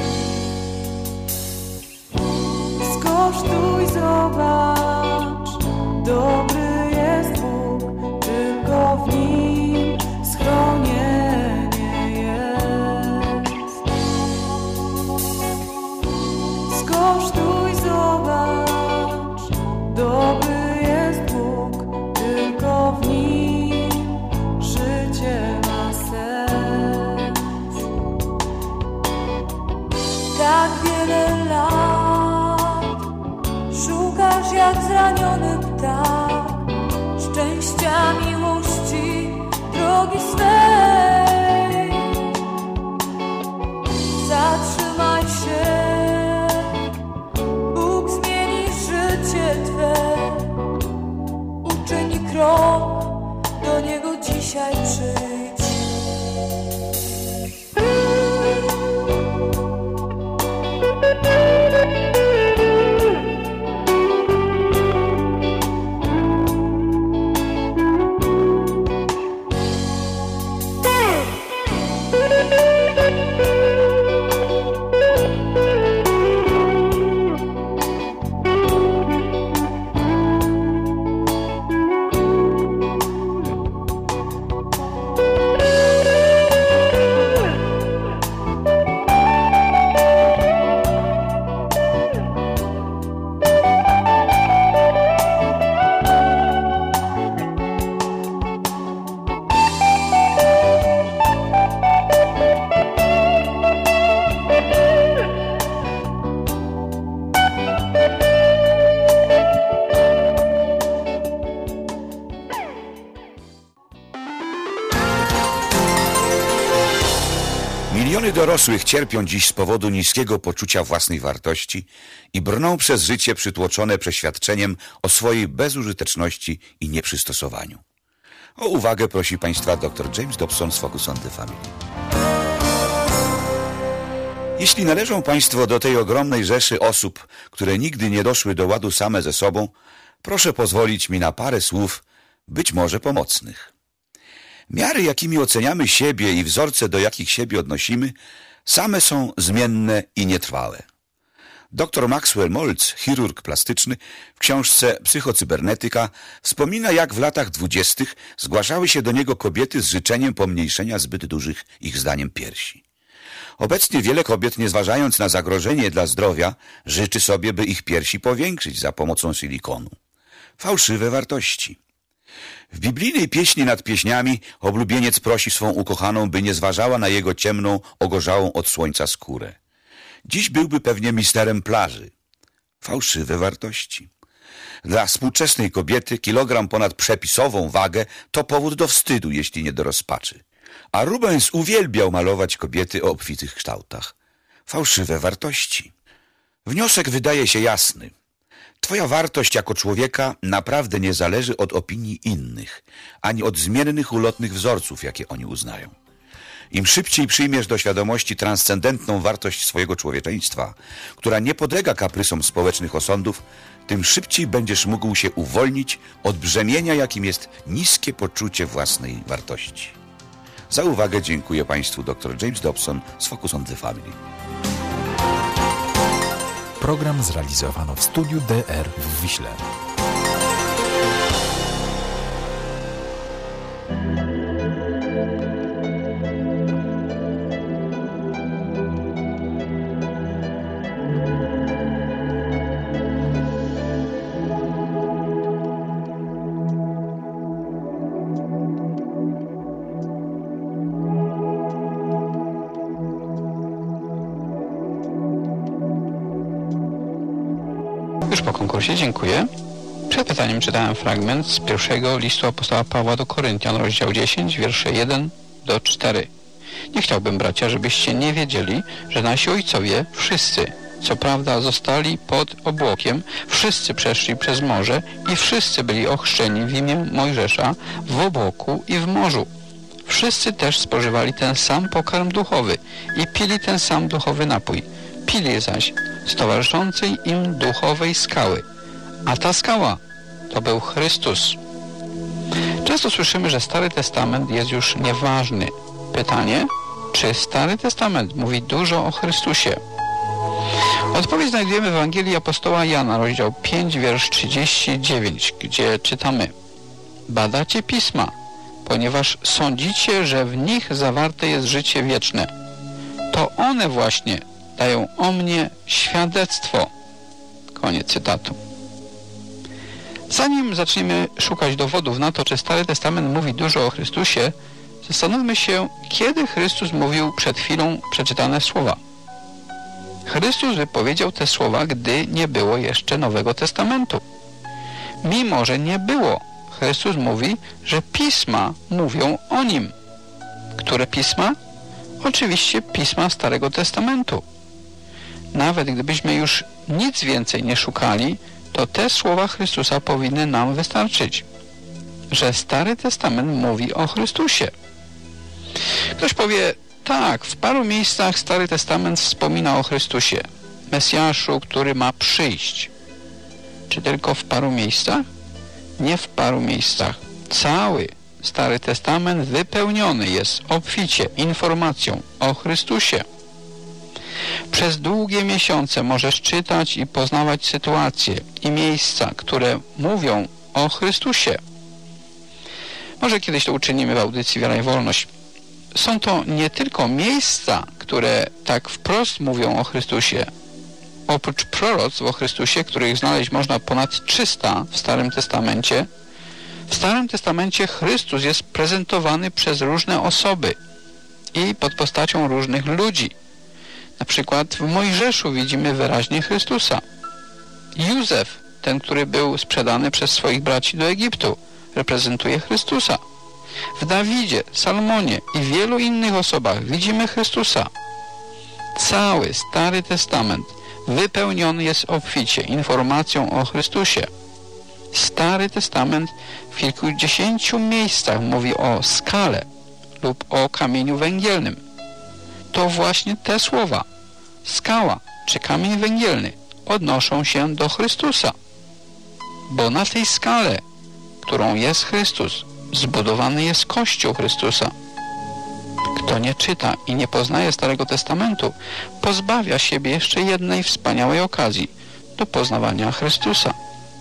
Skosztuj, zobacz, dobry jest Bóg, tylko w Nim schronienie jest. Skosztuj, zobacz, dobry jest Bóg, tylko w Nim życie ma sens. Tak wiele lat szukasz jak zraniony ptak szczęścia, miłości, drogi swej. Zatrzymaj się, Bóg zmieni życie Twe. Uczyń krok, do Niego dzisiaj przyjdź. Miliony dorosłych cierpią dziś z powodu niskiego poczucia własnej wartości i brną przez życie przytłoczone przeświadczeniem o swojej bezużyteczności i nieprzystosowaniu. O uwagę prosi Państwa dr James Dobson z Focus on the Family. Jeśli należą Państwo do tej ogromnej rzeszy osób, które nigdy nie doszły do ładu same ze sobą, proszę pozwolić mi na parę słów, być może pomocnych. Miary, jakimi oceniamy siebie i wzorce, do jakich siebie odnosimy, same są zmienne i nietrwałe. Dr Maxwell Maltz, chirurg plastyczny, w książce Psychocybernetyka wspomina, jak w latach 20. zgłaszały się do niego kobiety z życzeniem pomniejszenia zbyt dużych ich zdaniem piersi. Obecnie wiele kobiet, nie zważając na zagrożenie dla zdrowia, życzy sobie, by ich piersi powiększyć za pomocą silikonu. Fałszywe wartości. W biblijnej pieśni nad pieśniami oblubieniec prosi swą ukochaną, by nie zważała na jego ciemną, ogorzałą od słońca skórę. Dziś byłby pewnie misterem plaży. Fałszywe wartości. Dla współczesnej kobiety kilogram ponad przepisową wagę to powód do wstydu, jeśli nie do rozpaczy. A Rubens uwielbiał malować kobiety o obfitych kształtach. Fałszywe wartości. Wniosek wydaje się jasny. Twoja wartość jako człowieka naprawdę nie zależy od opinii innych, ani od zmiennych, ulotnych wzorców, jakie oni uznają. Im szybciej przyjmiesz do świadomości transcendentną wartość swojego człowieczeństwa, która nie podlega kaprysom społecznych osądów, tym szybciej będziesz mógł się uwolnić od brzemienia, jakim jest niskie poczucie własnej wartości. Za uwagę dziękuję Państwu dr James Dobson z Focus on the Family. Program zrealizowano w studiu DR w Wiśle. Już po konkursie, dziękuję. Przed pytaniem czytałem fragment z pierwszego listu apostoła Pawła do Koryntian, rozdział 10, wiersze 1 do 4. Nie chciałbym, bracia, żebyście nie wiedzieli, że nasi ojcowie, wszyscy, co prawda zostali pod obłokiem, wszyscy przeszli przez morze i wszyscy byli ochrzczeni w imię Mojżesza w obłoku i w morzu. Wszyscy też spożywali ten sam pokarm duchowy i pili ten sam duchowy napój. Pili zaś z towarzyszącej im duchowej skały. A ta skała to był Chrystus. Często słyszymy, że Stary Testament jest już nieważny. Pytanie, czy Stary Testament mówi dużo o Chrystusie? Odpowiedź znajdujemy w Ewangelii apostoła Jana, rozdział 5, wiersz 39, gdzie czytamy: Badacie Pisma, ponieważ sądzicie, że w nich zawarte jest życie wieczne. To one właśnie dają o mnie świadectwo. Koniec cytatu. Zanim zaczniemy szukać dowodów na to, czy Stary Testament mówi dużo o Chrystusie, zastanówmy się, kiedy Chrystus mówił przed chwilą przeczytane słowa. Chrystus wypowiedział te słowa, gdy nie było jeszcze Nowego Testamentu. Mimo że nie było, Chrystus mówi, że Pisma mówią o Nim. Które Pisma? Oczywiście Pisma Starego Testamentu. Nawet gdybyśmy już nic więcej nie szukali, to te słowa Chrystusa powinny nam wystarczyć, że Stary Testament mówi o Chrystusie. Ktoś powie, tak, w paru miejscach Stary Testament wspomina o Chrystusie, Mesjaszu, który ma przyjść. Czy tylko w paru miejscach? Nie w paru miejscach. Cały Stary Testament wypełniony jest obficie informacją o Chrystusie. Przez długie miesiące możesz czytać i poznawać sytuacje i miejsca, które mówią o Chrystusie. Może kiedyś to uczynimy w audycji Wiara i Wolność. Są to nie tylko miejsca, które tak wprost mówią o Chrystusie. Oprócz proroctw o Chrystusie, których znaleźć można ponad 300 w Starym Testamencie, w Starym Testamencie Chrystus jest prezentowany przez różne osoby i pod postacią różnych ludzi. Na przykład w Mojżeszu widzimy wyraźnie Chrystusa. Józef, ten, który był sprzedany przez swoich braci do Egiptu, reprezentuje Chrystusa. W Dawidzie, Salmonie i wielu innych osobach widzimy Chrystusa. Cały Stary Testament wypełniony jest obficie informacją o Chrystusie. Stary Testament w kilkudziesięciu miejscach mówi o skale lub o kamieniu węgielnym. To właśnie te słowa, skała czy kamień węgielny, odnoszą się do Chrystusa. Bo na tej skale, którą jest Chrystus, zbudowany jest Kościół Chrystusa. Kto nie czyta i nie poznaje Starego Testamentu, pozbawia siebie jeszcze jednej wspaniałej okazji do poznawania Chrystusa.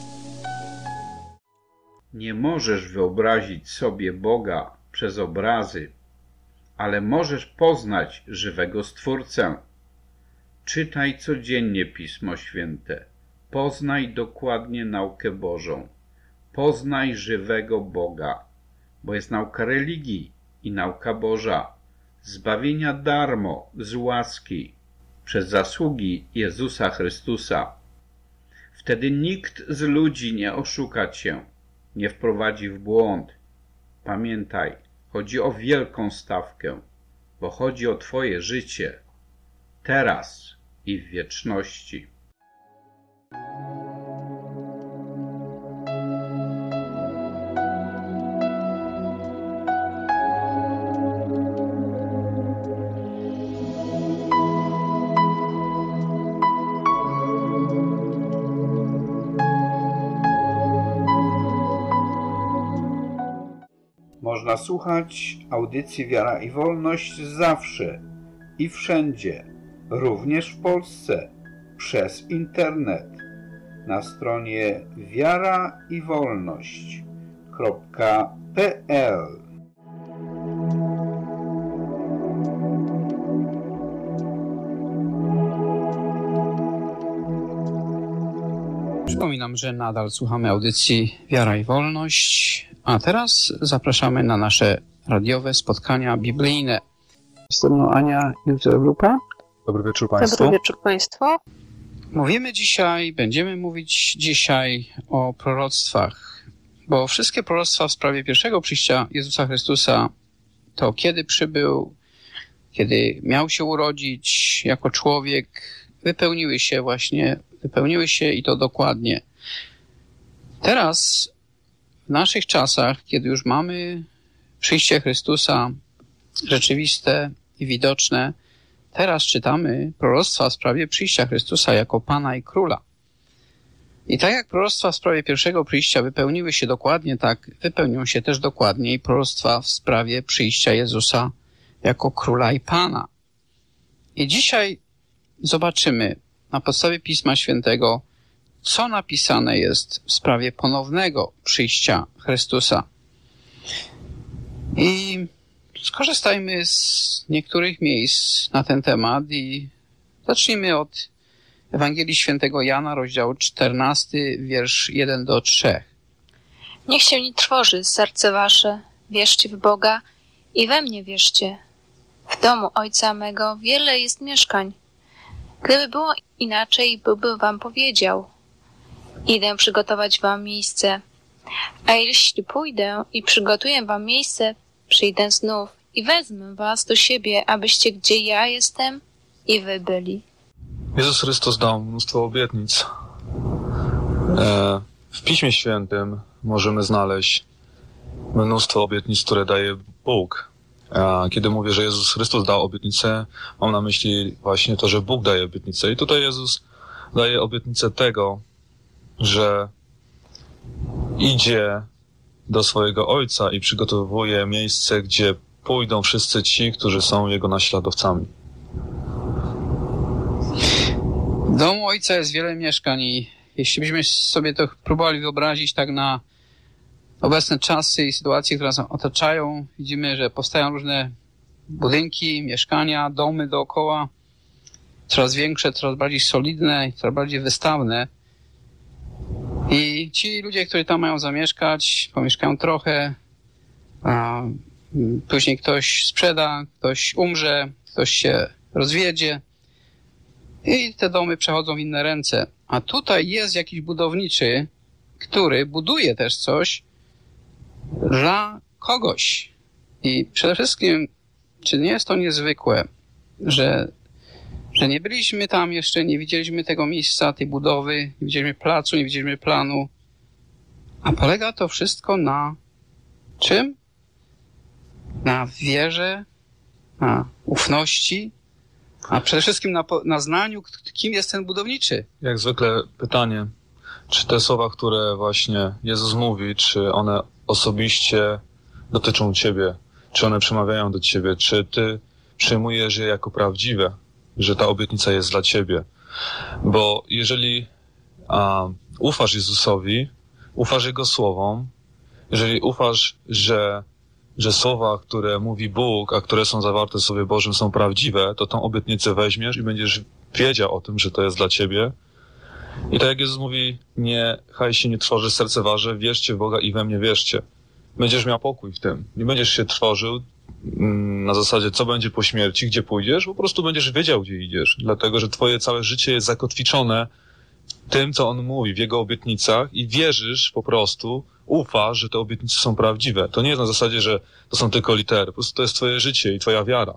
Nie możesz wyobrazić sobie Boga przez obrazy, ale możesz poznać żywego Stwórcę. Czytaj codziennie Pismo Święte. Poznaj dokładnie naukę Bożą. Poznaj żywego Boga, bo jest nauka religii i nauka Boża, zbawienia darmo, z łaski, przez zasługi Jezusa Chrystusa. Wtedy nikt z ludzi nie oszuka cię, nie wprowadzi w błąd. Pamiętaj, chodzi o wielką stawkę, bo chodzi o twoje życie, teraz i w wieczności. Można słuchać audycji Wiara i Wolność zawsze i wszędzie, również w Polsce, przez internet, na stronie wiaraiwolność.pl. Przypominam, że nadal słuchamy audycji Wiara i Wolność, a teraz zapraszamy na nasze radiowe spotkania biblijne. Jestem Ania Józef-Lupa. Dobry wieczór Państwu. Dobry wieczór Państwu. Będziemy mówić dzisiaj o proroctwach, bo wszystkie proroctwa w sprawie pierwszego przyjścia Jezusa Chrystusa, to kiedy przybył, kiedy miał się urodzić jako człowiek, wypełniły się i to dokładnie. Teraz, w naszych czasach, kiedy już mamy przyjście Chrystusa rzeczywiste i widoczne, teraz czytamy proroctwa w sprawie przyjścia Chrystusa jako Pana i Króla. I tak jak proroctwa w sprawie pierwszego przyjścia wypełniły się dokładnie, tak wypełnią się też dokładnie i proroctwa w sprawie przyjścia Jezusa jako Króla i Pana. I dzisiaj zobaczymy na podstawie Pisma Świętego, co napisane jest w sprawie ponownego przyjścia Chrystusa. I skorzystajmy z niektórych miejsc na ten temat i zacznijmy od Ewangelii Świętego Jana, rozdział 14, wiersz 1-3. Niech się nie trwoży serce wasze, wierzcie w Boga i we mnie wierzcie. W domu Ojca mego wiele jest mieszkań. Gdyby było inaczej, byłbym wam powiedział. Idę przygotować wam miejsce. A jeśli pójdę i przygotuję wam miejsce, przyjdę znów i wezmę was do siebie, abyście gdzie ja jestem i wy byli. Jezus Chrystus dał mnóstwo obietnic. W Piśmie Świętym możemy znaleźć mnóstwo obietnic, które daje Bóg. Kiedy mówię, że Jezus Chrystus dał obietnicę, mam na myśli właśnie to, że Bóg daje obietnicę. I tutaj Jezus daje obietnicę tego, że idzie do swojego Ojca i przygotowuje miejsce, gdzie pójdą wszyscy ci, którzy są Jego naśladowcami. W domu Ojca jest wiele mieszkań i jeśli byśmy sobie to próbowali wyobrazić tak na obecne czasy i sytuacje, które nas otaczają, widzimy, że powstają różne budynki, mieszkania, domy dookoła, coraz większe, coraz bardziej solidne, coraz bardziej wystawne. I ci ludzie, którzy tam mają zamieszkać, pomieszkają trochę, a później ktoś sprzeda, ktoś umrze, ktoś się rozwiedzie i te domy przechodzą w inne ręce. A tutaj jest jakiś budowniczy, który buduje też coś dla kogoś. I przede wszystkim, czy nie jest to niezwykłe, że nie byliśmy tam jeszcze, nie widzieliśmy tego miejsca, tej budowy, nie widzieliśmy placu, nie widzieliśmy planu. A polega to wszystko na czym? Na wierze, na ufności, a przede wszystkim na znaniu, kim jest ten budowniczy. Jak zwykle pytanie, czy te słowa, które właśnie Jezus mówi, czy one osobiście dotyczą Ciebie, czy one przemawiają do Ciebie, czy Ty przyjmujesz je jako prawdziwe, że ta obietnica jest dla Ciebie. Bo jeżeli ufasz Jezusowi, ufasz Jego słowom, jeżeli ufasz, że słowa, które mówi Bóg, a które są zawarte w Słowie Bożym, są prawdziwe, to tą obietnicę weźmiesz i będziesz wiedział o tym, że to jest dla Ciebie. I tak jak Jezus mówi, niechaj się nie trwoży serce wasze, wierzcie w Boga i we mnie wierzcie. Będziesz miał pokój w tym. Nie będziesz się trwożył na zasadzie, co będzie po śmierci, gdzie pójdziesz, po prostu będziesz wiedział, gdzie idziesz. Dlatego, że twoje całe życie jest zakotwiczone tym, co On mówi, w Jego obietnicach i wierzysz po prostu, ufasz, że te obietnice są prawdziwe. To nie jest na zasadzie, że to są tylko litery. Po prostu to jest twoje życie i twoja wiara.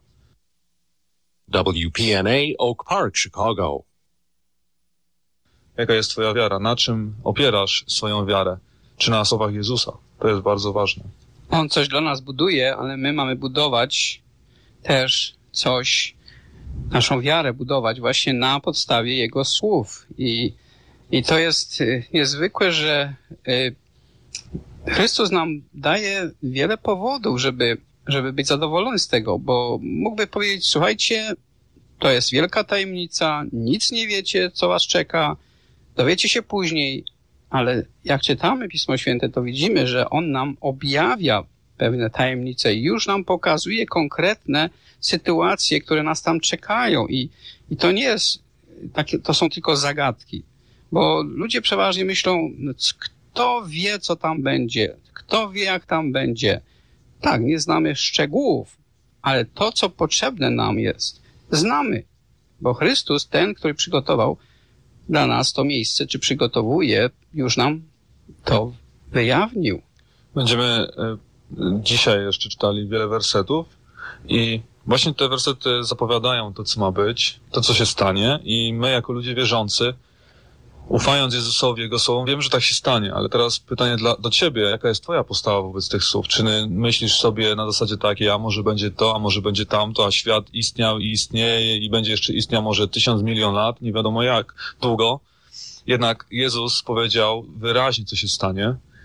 WPNA Oak Park, Chicago. Jaka jest twoja wiara? Na czym opierasz swoją wiarę? Czy na słowach Jezusa? To jest bardzo ważne. On coś dla nas buduje, ale my mamy budować też coś, naszą wiarę budować właśnie na podstawie Jego słów. I to jest niezwykłe, że Chrystus nam daje wiele powodów, żeby być zadowolony z tego, bo mógłby powiedzieć, słuchajcie, to jest wielka tajemnica, nic nie wiecie, co was czeka, dowiecie się później, ale jak czytamy Pismo Święte, to widzimy, że On nam objawia pewne tajemnice i już nam pokazuje konkretne sytuacje, które nas tam czekają i to nie jest takie, to są tylko zagadki, bo ludzie przeważnie myślą, kto wie, co tam będzie, kto wie, jak tam będzie. Tak, nie znamy szczegółów, ale to, co potrzebne nam jest, znamy, bo Chrystus, ten, który przygotował dla nas to miejsce, czy przygotowuje, już nam to wyjawnił. Będziemy dzisiaj jeszcze czytali wiele wersetów i właśnie te wersety zapowiadają to, co ma być, to, co się stanie i my jako ludzie wierzący, ufając Jezusowi, Jego słowom, wiemy, że tak się stanie, ale teraz pytanie do Ciebie, jaka jest Twoja postawa wobec tych słów? Czy myślisz sobie na zasadzie takiej, a może będzie to, a może będzie tamto, a świat istniał i istnieje i będzie jeszcze istniał może 1000 milion lat, nie wiadomo jak długo. Jednak Jezus powiedział wyraźnie, co się stanie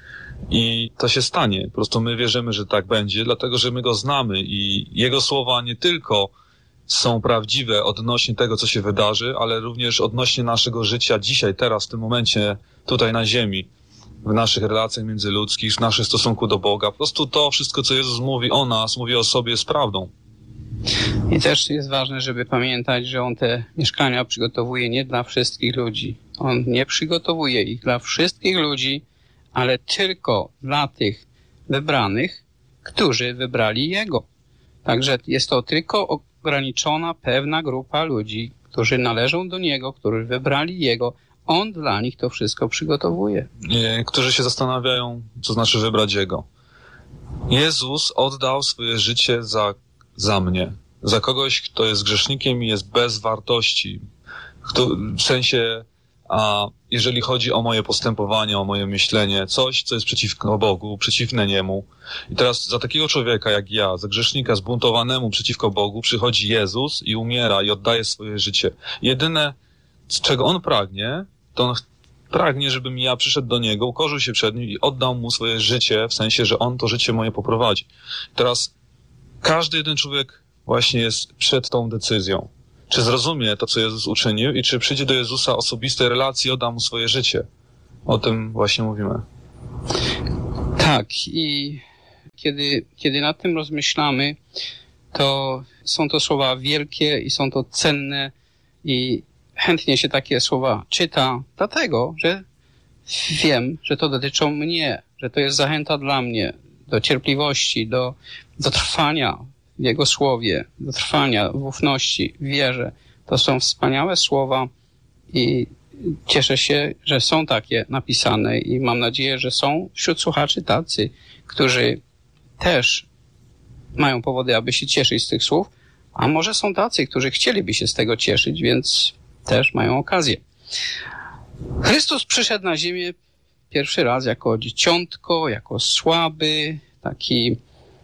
I to się stanie. Po prostu my wierzymy, że tak będzie, dlatego że my Go znamy i Jego słowa nie tylko są prawdziwe odnośnie tego, co się wydarzy, ale również odnośnie naszego życia dzisiaj, teraz, w tym momencie, tutaj na ziemi, w naszych relacjach międzyludzkich, w naszym stosunku do Boga. Po prostu to wszystko, co Jezus mówi o nas, mówi o sobie, jest prawdą. I też jest ważne, żeby pamiętać, że On te mieszkania przygotowuje nie dla wszystkich ludzi. On nie przygotowuje ich dla wszystkich ludzi, ale tylko dla tych wybranych, którzy wybrali Jego. Także jest to tylko ograniczona pewna grupa ludzi, którzy należą do Niego, którzy wybrali Jego. On dla nich to wszystko przygotowuje. Którzy się zastanawiają, co znaczy wybrać Jego. Jezus oddał swoje życie za mnie. Za kogoś, kto jest grzesznikiem i jest bez wartości. W sensie, jeżeli chodzi o moje postępowanie, o moje myślenie, coś, co jest przeciwko Bogu, przeciwne Niemu. I teraz za takiego człowieka jak ja, za grzesznika zbuntowanemu przeciwko Bogu, przychodzi Jezus i umiera i oddaje swoje życie. Jedyne, czego On pragnie, to On pragnie, żebym ja przyszedł do Niego, ukorzył się przed Nim i oddał Mu swoje życie, w sensie, że On to życie moje poprowadzi. Teraz każdy jeden człowiek właśnie jest przed tą decyzją. Czy zrozumie to, co Jezus uczynił i czy przyjdzie do Jezusa osobistej relacji i odda Mu swoje życie. O tym właśnie mówimy. Tak, i kiedy nad tym rozmyślamy, to są to słowa wielkie i są to cenne i chętnie się takie słowa czyta, dlatego, że wiem, że to dotyczą mnie, że to jest zachęta dla mnie do cierpliwości, do trwania w Jego słowie, do trwania w ufności, w wierze. To są wspaniałe słowa i cieszę się, że są takie napisane i mam nadzieję, że są wśród słuchaczy tacy, którzy też mają powody, aby się cieszyć z tych słów, a może są tacy, którzy chcieliby się z tego cieszyć, więc też mają okazję. Chrystus przyszedł na ziemię pierwszy raz jako dzieciątko, jako słaby, taki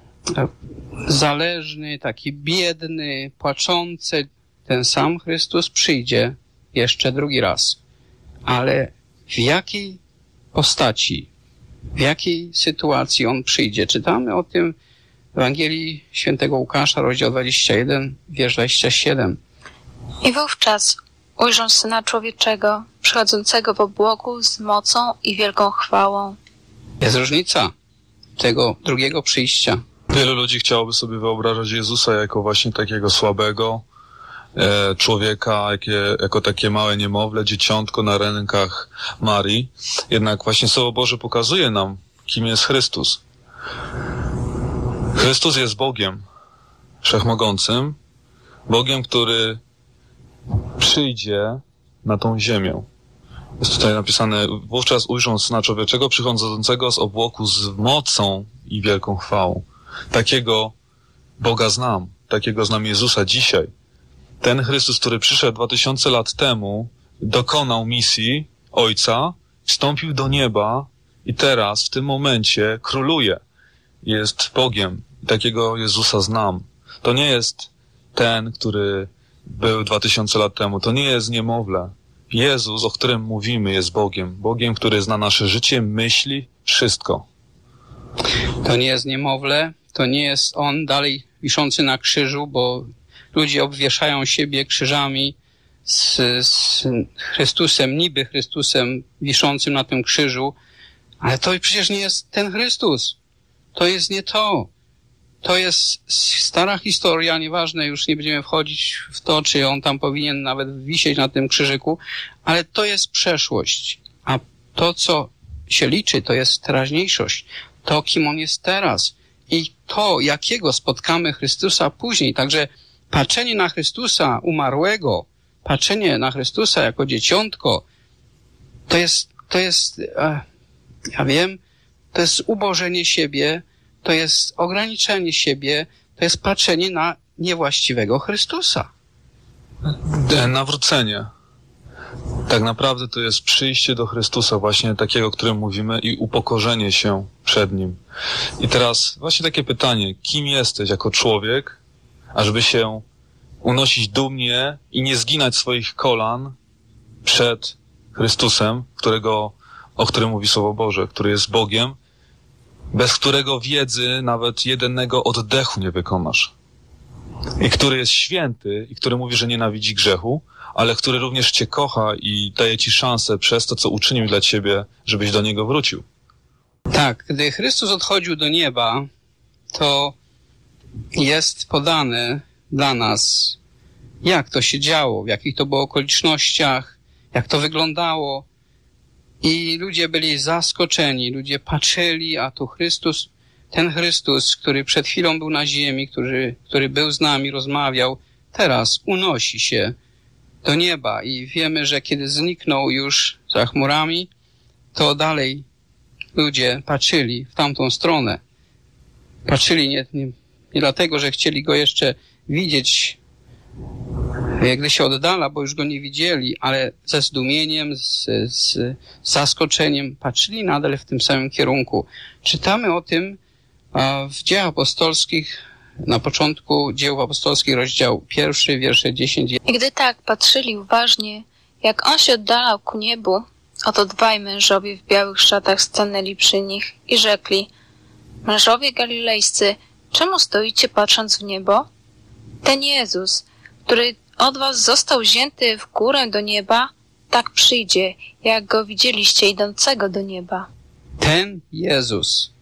zależny, taki biedny, płaczący. Ten sam Chrystus przyjdzie jeszcze drugi raz. Ale w jakiej postaci, w jakiej sytuacji On przyjdzie? Czytamy o tym w Ewangelii Świętego Łukasza, rozdział 21, wiersz 27. I wówczas ujrzą Syna Człowieczego, przychodzącego w obłoku z mocą i wielką chwałą. Jest różnica tego drugiego przyjścia. Wielu ludzi chciałoby sobie wyobrażać Jezusa jako właśnie takiego słabego człowieka, jako takie małe niemowlę, dzieciątko na rękach Marii. Jednak właśnie Słowo Boże pokazuje nam, kim jest Chrystus. Chrystus jest Bogiem Wszechmogącym, Bogiem, który przyjdzie na tą ziemię. Jest tutaj napisane, wówczas ujrzą Syna Człowieczego przychodzącego z obłoku z mocą i wielką chwałą. Takiego Boga znam, takiego znam Jezusa dzisiaj. Ten Chrystus, który przyszedł 2000 lat temu, dokonał misji Ojca, wstąpił do nieba i teraz, w tym momencie, króluje. Jest Bogiem. Takiego Jezusa znam. To nie jest ten, który był 2000 lat temu. To nie jest niemowlę. Jezus, o którym mówimy, jest Bogiem. Bogiem, który zna nasze życie, myśli, wszystko. To nie jest niemowlę, to nie jest On dalej wiszący na krzyżu, bo ludzie obwieszają siebie krzyżami z Chrystusem, niby Chrystusem wiszącym na tym krzyżu, ale to przecież nie jest ten Chrystus. To jest nie to. To jest stara historia, nieważne, już nie będziemy wchodzić w to, czy on tam powinien nawet wisieć na tym krzyżyku, ale to jest przeszłość. A to, co się liczy, to jest teraźniejszość. To, kim on jest teraz. I to, jakiego spotkamy Chrystusa później. Także patrzenie na Chrystusa umarłego, patrzenie na Chrystusa jako dzieciątko, to jest ja wiem, to jest ubożenie siebie, to jest ograniczenie siebie, to jest patrzenie na niewłaściwego Chrystusa. Nawrócenie. Tak naprawdę to jest przyjście do Chrystusa, właśnie takiego, o którym mówimy, i upokorzenie się przed Nim. I teraz właśnie takie pytanie, kim jesteś jako człowiek, ażeby się unosić dumnie i nie zginać swoich kolan przed Chrystusem, o którym mówi Słowo Boże, który jest Bogiem bez którego wiedzy nawet jednego oddechu nie wykonasz. I który jest święty i który mówi, że nienawidzi grzechu, ale który również cię kocha i daje ci szansę przez to, co uczynił dla ciebie, żebyś do niego wrócił. Tak, gdy Chrystus odchodził do nieba, to jest podane dla nas, jak to się działo, w jakich to było okolicznościach, jak to wyglądało. I ludzie byli zaskoczeni, ludzie patrzyli, a tu Chrystus, ten Chrystus, który przed chwilą był na ziemi, który był z nami, rozmawiał, teraz unosi się do nieba i wiemy, że kiedy zniknął już za chmurami, to dalej ludzie patrzyli w tamtą stronę. Patrzyli nie dlatego, że chcieli go jeszcze widzieć, gdy się oddala, bo już go nie widzieli, ale ze zdumieniem, z zaskoczeniem patrzyli nadal w tym samym kierunku. Czytamy o tym w Dziejach Apostolskich, na początku Dzieł Apostolskich, rozdział 1, wiersze 10. I gdy tak patrzyli uważnie, jak on się oddalał ku niebu, oto dwaj mężowie w białych szatach stanęli przy nich i rzekli: Mężowie galilejscy, czemu stoicie patrząc w niebo? Ten Jezus, który od was został wzięty w górę do nieba, tak przyjdzie, jak go widzieliście idącego do nieba. Ten Jezus.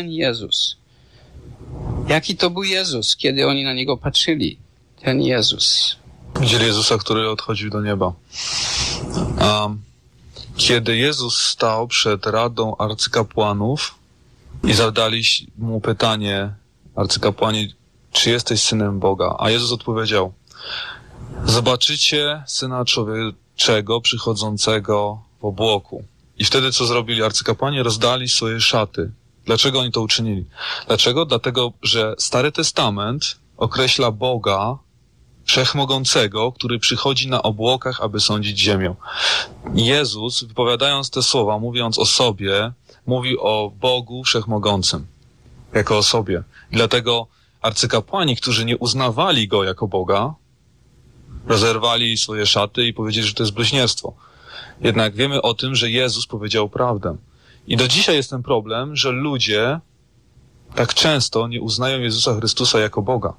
Jaki to był Jezus, kiedy oni na niego patrzyli? Ten Jezus. Widzieli Jezusa, który odchodził do nieba. Kiedy Jezus stał przed radą arcykapłanów i zadali mu pytanie, arcykapłani, czy jesteś synem Boga? A Jezus odpowiedział: zobaczycie Syna Człowieczego przychodzącego w obłoku. I wtedy co zrobili arcykapłani? Rozdali swoje szaty. Dlaczego oni to uczynili? Dlaczego? Dlatego, że Stary Testament określa Boga Wszechmogącego, który przychodzi na obłokach, aby sądzić ziemię. Jezus, wypowiadając te słowa, mówiąc o sobie, mówi o Bogu Wszechmogącym, jako o sobie. I dlatego arcykapłani, którzy nie uznawali Go jako Boga, rozerwali swoje szaty i powiedzieli, że to jest bluźnierstwo. Jednak wiemy o tym, że Jezus powiedział prawdę. I do dzisiaj jest ten problem, że ludzie tak często nie uznają Jezusa Chrystusa jako Boga.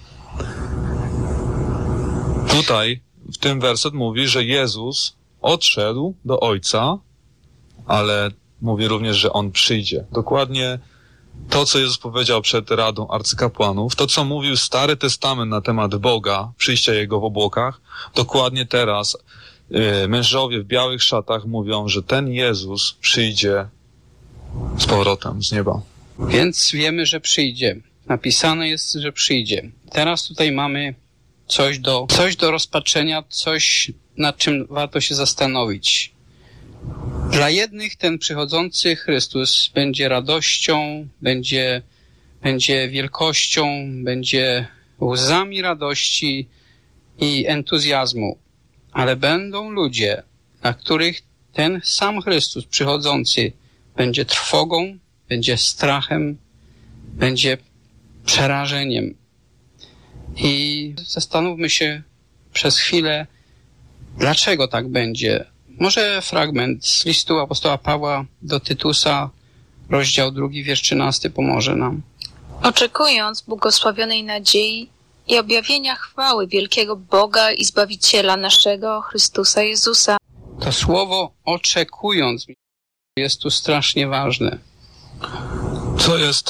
Tutaj, w tym werset mówi, że Jezus odszedł do Ojca, ale mówi również, że On przyjdzie. Dokładnie to, co Jezus powiedział przed Radą Arcykapłanów, to, co mówił Stary Testament na temat Boga, przyjścia Jego w obłokach, dokładnie teraz mężowie w białych szatach mówią, że ten Jezus przyjdzie z powrotem z nieba. Więc wiemy, że przyjdzie. Napisane jest, że przyjdzie. Teraz tutaj mamy coś do rozpatrzenia, coś, nad czym warto się zastanowić. Dla jednych ten przychodzący Chrystus będzie radością, będzie wielkością, będzie łzami radości i entuzjazmu. Ale będą ludzie, dla których ten sam Chrystus przychodzący będzie trwogą, będzie strachem, będzie przerażeniem. I zastanówmy się przez chwilę, dlaczego tak będzie. Może fragment z listu apostoła Pawła do Tytusa, rozdział 2, wiersz 13 pomoże nam. Oczekując błogosławionej nadziei i objawienia chwały wielkiego Boga i Zbawiciela naszego, Chrystusa Jezusa. To słowo oczekując jest tu strasznie ważne. Co jest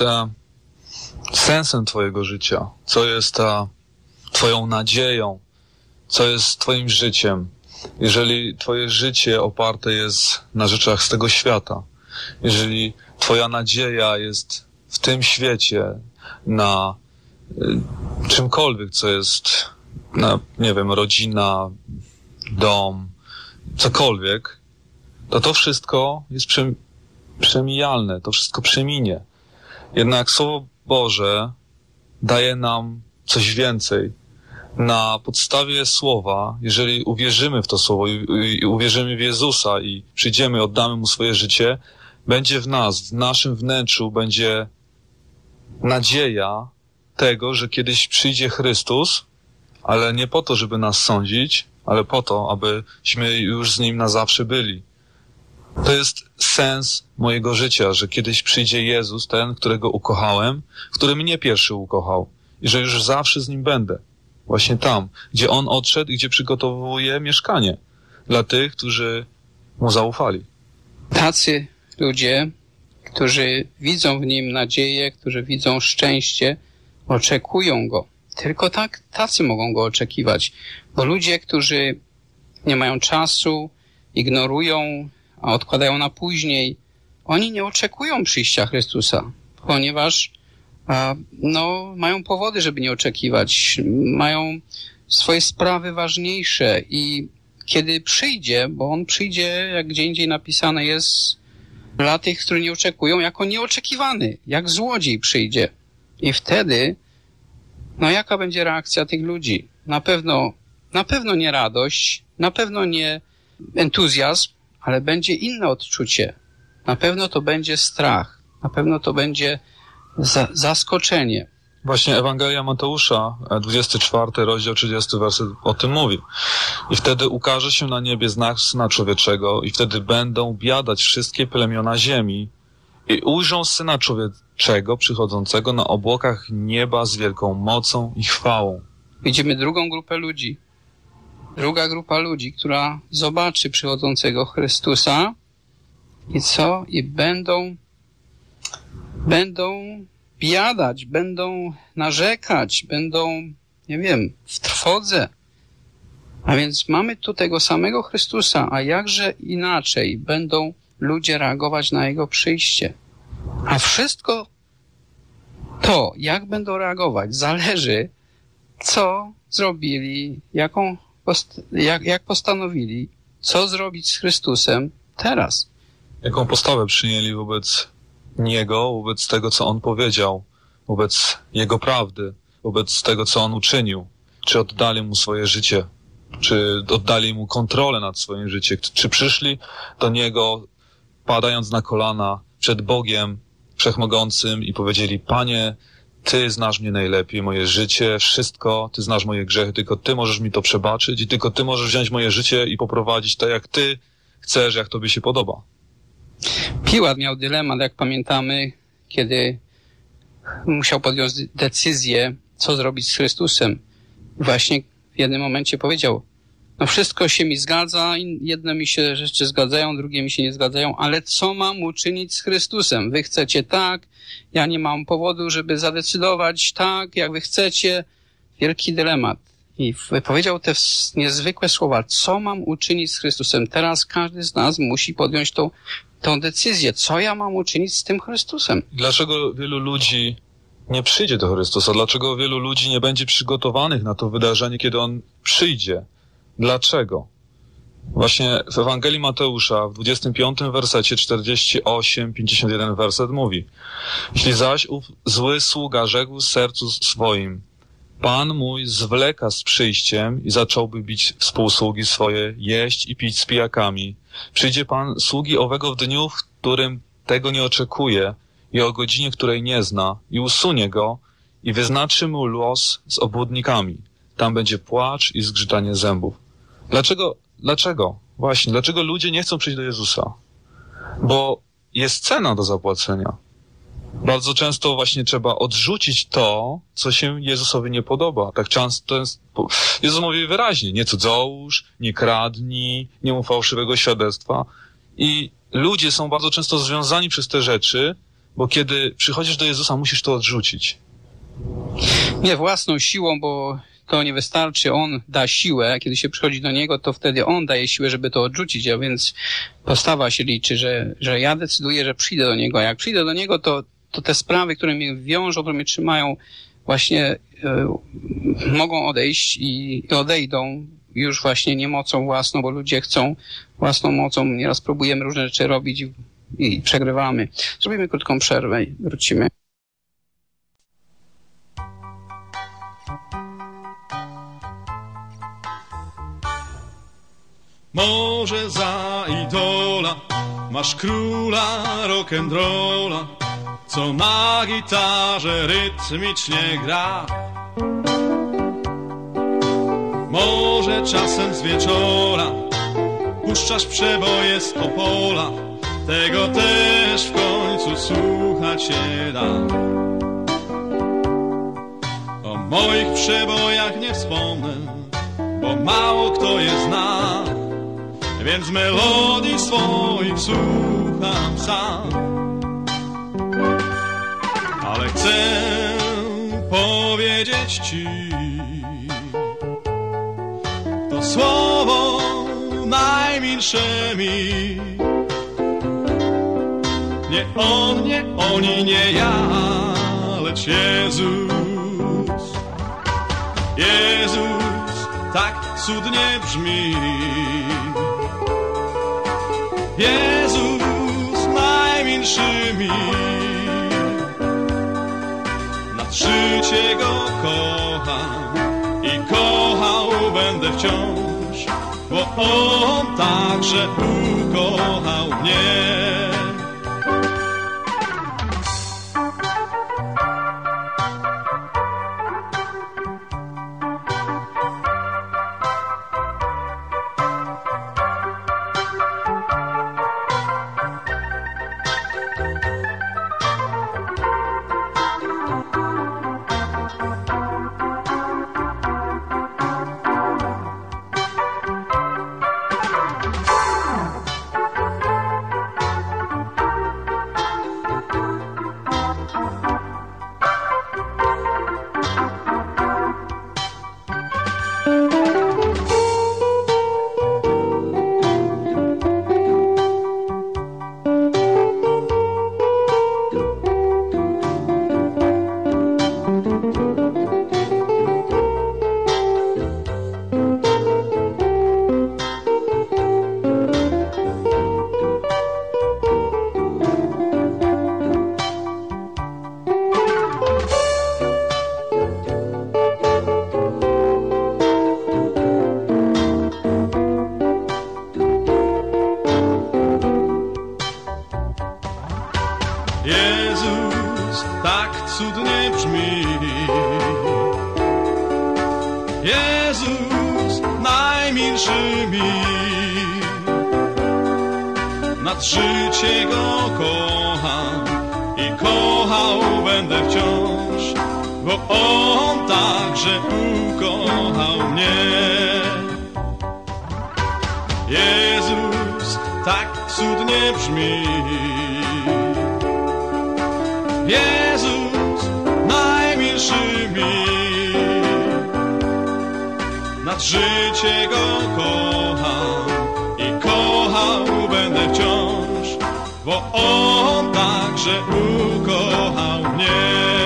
sensem twojego życia? Co jest twoją nadzieją? Co jest twoim życiem? Jeżeli twoje życie oparte jest na rzeczach z tego świata, jeżeli twoja nadzieja jest w tym świecie na czymkolwiek, co jest, nie wiem, rodzina, dom, cokolwiek, to wszystko jest przemijalne, to wszystko przeminie. Jednak Słowo Boże daje nam coś więcej. Na podstawie Słowa, jeżeli uwierzymy w to Słowo i uwierzymy w Jezusa i przyjdziemy, oddamy Mu swoje życie, będzie w nas, w naszym wnętrzu będzie nadzieja tego, że kiedyś przyjdzie Chrystus, ale nie po to, żeby nas sądzić, ale po to, abyśmy już z Nim na zawsze byli. To jest sens mojego życia, że kiedyś przyjdzie Jezus, ten, którego ukochałem, który mnie pierwszy ukochał i że już zawsze z Nim będę. Właśnie tam, gdzie On odszedł i gdzie przygotowuje mieszkanie dla tych, którzy Mu zaufali. Tacy ludzie, którzy widzą w Nim nadzieję, którzy widzą szczęście, oczekują Go. Tylko tacy mogą Go oczekiwać. Bo ludzie, którzy nie mają czasu, ignorują, a odkładają na później, oni nie oczekują przyjścia Chrystusa, ponieważ mają powody, żeby nie oczekiwać. Mają swoje sprawy ważniejsze i kiedy przyjdzie, bo On przyjdzie, jak gdzie indziej napisane jest, dla tych, którzy nie oczekują, jako nieoczekiwany, jak złodziej przyjdzie. I wtedy, jaka będzie reakcja tych ludzi? Na pewno nie radość, na pewno nie entuzjazm, ale będzie inne odczucie. Na pewno to będzie strach, na pewno to będzie zaskoczenie. Właśnie Ewangelia Mateusza, 24 rozdział, 30 werset o tym mówi. I wtedy ukaże się na niebie znak Syna Człowieczego i wtedy będą biadać wszystkie plemiona ziemi i ujrzą Syna Człowieczego przychodzącego na obłokach nieba z wielką mocą i chwałą. Widzimy drugą grupę ludzi. Druga grupa ludzi, która zobaczy przychodzącego Chrystusa i co? I będą biadać, będą narzekać, będą, w trwodze. A więc mamy tu tego samego Chrystusa, a jakże inaczej będą ludzie reagować na Jego przyjście. A wszystko to, jak będą reagować, zależy, co zrobili, jak postanowili, co zrobić z Chrystusem teraz. Jaką postawę przyjęli wobec Niego, wobec tego, co On powiedział, wobec Jego prawdy, wobec tego, co On uczynił. Czy oddali Mu swoje życie, czy oddali Mu kontrolę nad swoim życiem, czy przyszli do Niego, padając na kolana przed Bogiem Wszechmogącym i powiedzieli: Panie, Ty znasz mnie najlepiej, moje życie, wszystko, Ty znasz moje grzechy, tylko Ty możesz mi to przebaczyć i tylko Ty możesz wziąć moje życie i poprowadzić tak, jak Ty chcesz, jak Tobie się podoba. Piłat miał dylemat, jak pamiętamy, kiedy musiał podjąć decyzję, co zrobić z Chrystusem. Właśnie w jednym momencie powiedział: wszystko się mi zgadza, jedne mi się rzeczy zgadzają, drugie mi się nie zgadzają, ale co mam uczynić z Chrystusem? Wy chcecie tak, ja nie mam powodu, żeby zadecydować tak, jak wy chcecie. Wielki dylemat. I wypowiedział te niezwykłe słowa: co mam uczynić z Chrystusem? Teraz każdy z nas musi podjąć tą decyzję. Co ja mam uczynić z tym Chrystusem? Dlaczego wielu ludzi nie przyjdzie do Chrystusa? Dlaczego wielu ludzi nie będzie przygotowanych na to wydarzenie, kiedy On przyjdzie? Dlaczego? Właśnie w Ewangelii Mateusza w 25 wersecie 48-51 werset mówi: jeśli zaś ów zły sługa rzekł w sercu swoim: Pan mój zwleka z przyjściem i zacząłby bić współsługi swoje, jeść i pić z pijakami, przyjdzie Pan sługi owego w dniu, w którym tego nie oczekuje i o godzinie, której nie zna, i usunie go i wyznaczy mu los z obłudnikami. Tam będzie płacz i zgrzytanie zębów. Dlaczego? Właśnie, dlaczego ludzie nie chcą przyjść do Jezusa? Bo jest cena do zapłacenia. Bardzo często właśnie trzeba odrzucić to, co się Jezusowi nie podoba. Tak często Jezus mówi wyraźnie: nie cudzołóż, nie kradnij, nie mów fałszywego świadectwa. I ludzie są bardzo często związani przez te rzeczy, bo kiedy przychodzisz do Jezusa, musisz to odrzucić. Nie własną siłą, bo to nie wystarczy. On da siłę. Kiedy się przychodzi do Niego, to wtedy On daje siłę, żeby to odrzucić. A więc postawa się liczy, że ja decyduję, że przyjdę do Niego. A jak przyjdę do Niego, to te sprawy, które mnie wiążą, które mnie trzymają, właśnie mogą odejść i odejdą już właśnie nie mocą własną, bo ludzie chcą własną mocą. Nieraz próbujemy różne rzeczy robić i przegrywamy. Zrobimy krótką przerwę i wrócimy. Może za idola masz króla rock'n'rolla, co na gitarze rytmicznie gra. Może czasem z wieczora puszczasz przeboje z Opola, tego też w końcu słuchać się da. O moich przebojach nie wspomnę, bo mało kto je zna, więc melodii swoich słucham sam. Ale chcę powiedzieć ci, to słowo najmilsze mi. Nie on, nie oni, nie ja, lecz Jezus. Jezus tak cudnie brzmi. Jezus najmilszy mi. Nad życie Go kocham i kochał będę wciąż, bo On także ukochał mnie. Jezus tak cudnie brzmi. Jezus najmilszy mi. Nad życie Go kocham i kochał będę wciąż, bo On także ukochał mnie. Jezus tak cudnie brzmi. Jezus najmilszy mi. Nad życie Go kocham i kochał będę wciąż, bo On także ukochał mnie.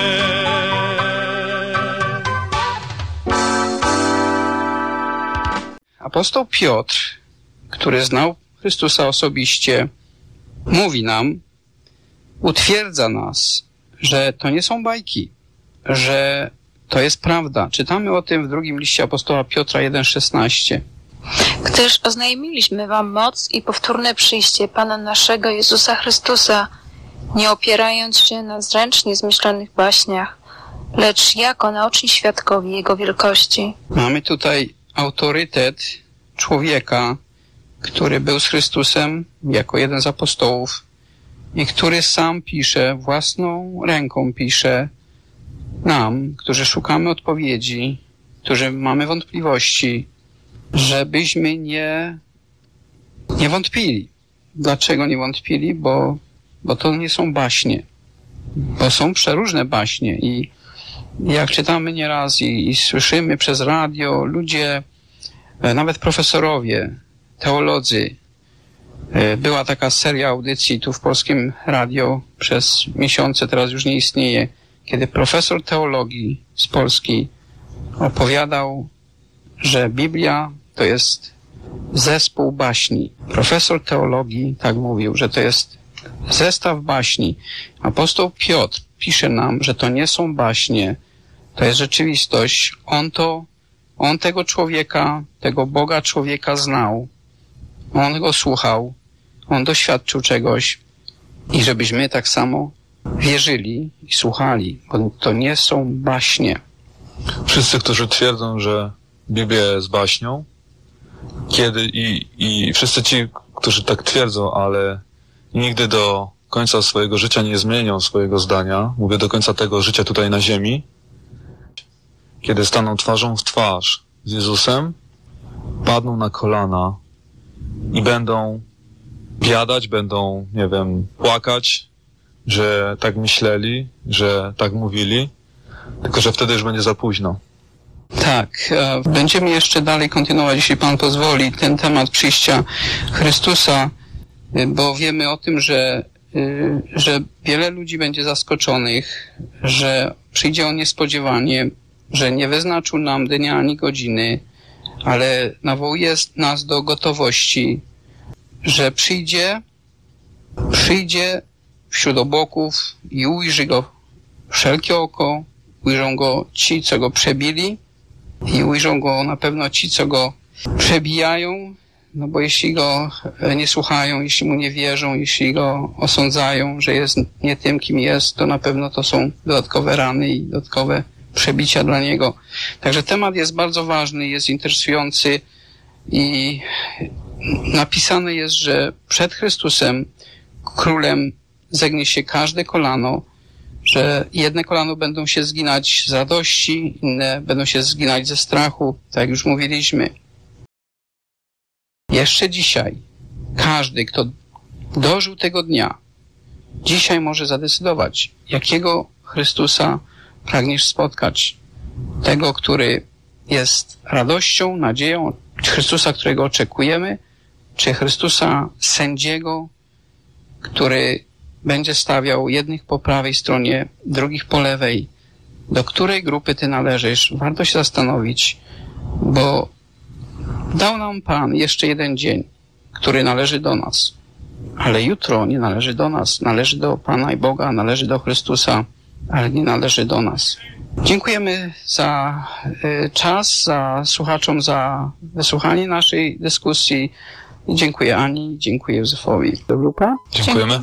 Apostoł Piotr, który znał Chrystusa osobiście, mówi nam, utwierdza nas, że to nie są bajki, że to jest prawda. Czytamy o tym w drugim liście apostoła Piotra 1,16. Gdyż oznajmiliśmy wam moc i powtórne przyjście Pana naszego Jezusa Chrystusa, nie opierając się na zręcznie zmyślonych baśniach, lecz jako naoczni świadkowie Jego wielkości. Mamy tutaj autorytet człowieka, który był z Chrystusem jako jeden z apostołów i który sam pisze, własną ręką pisze nam, którzy szukamy odpowiedzi, którzy mamy wątpliwości, żebyśmy nie wątpili. Dlaczego nie wątpili? Bo to nie są baśnie. Bo są przeróżne baśnie i jak czytamy nieraz i słyszymy przez radio, ludzie, nawet profesorowie, teolodzy, była taka seria audycji tu w Polskim Radio przez miesiące, teraz już nie istnieje, kiedy profesor teologii z Polski opowiadał, że Biblia to jest zespół baśni. Profesor teologii tak mówił, że to jest zestaw baśni. Apostoł Piotr pisze nam, że to nie są baśnie, to jest rzeczywistość. On tego człowieka, tego Boga człowieka znał. On go słuchał. On doświadczył czegoś. I żebyśmy tak samo wierzyli i słuchali, bo to nie są baśnie. Wszyscy, którzy twierdzą, że Biblia jest baśnią, I wszyscy ci, którzy tak twierdzą, ale nigdy do końca swojego życia nie zmienią swojego zdania, mówię do końca tego życia tutaj na ziemi, kiedy staną twarzą w twarz z Jezusem, padną na kolana i będą biadać, będą, nie wiem, płakać, że tak myśleli, że tak mówili, tylko że wtedy już będzie za późno. Tak, będziemy jeszcze dalej kontynuować, jeśli Pan pozwoli, ten temat przyjścia Chrystusa, bo wiemy o tym, że wiele ludzi będzie zaskoczonych, że przyjdzie On niespodziewanie, że nie wyznaczył nam dnia ani godziny, ale nawołuje nas do gotowości, że przyjdzie wśród obłoków i ujrzy Go wszelkie oko, ujrzą Go ci, co Go przebili i ujrzą Go na pewno ci, co Go przebijają, no bo jeśli Go nie słuchają, jeśli Mu nie wierzą, jeśli Go osądzają, że jest nie tym, kim jest, to na pewno to są dodatkowe rany i dodatkowe przebicia dla Niego. Także temat jest bardzo ważny, jest interesujący i napisane jest, że przed Chrystusem, Królem, zegnie się każde kolano, że jedne kolano będą się zginać z radości, inne będą się zginać ze strachu, tak jak już mówiliśmy. Jeszcze dzisiaj każdy, kto dożył tego dnia, dzisiaj może zadecydować, jakiego Chrystusa pragniesz spotkać. Tego, który jest radością, nadzieją, czy Chrystusa, którego oczekujemy, czy Chrystusa sędziego, który będzie stawiał jednych po prawej stronie, drugich po lewej. Do której grupy ty należysz? Warto się zastanowić, bo dał nam Pan jeszcze jeden dzień, który należy do nas. Ale jutro nie należy do nas. Należy do Pana i Boga, należy do Chrystusa, ale nie należy do nas. Dziękujemy za czas, za słuchaczom, za wysłuchanie naszej dyskusji. I dziękuję Ani, dziękuję Józefowi. Do grupa. Dziękujemy.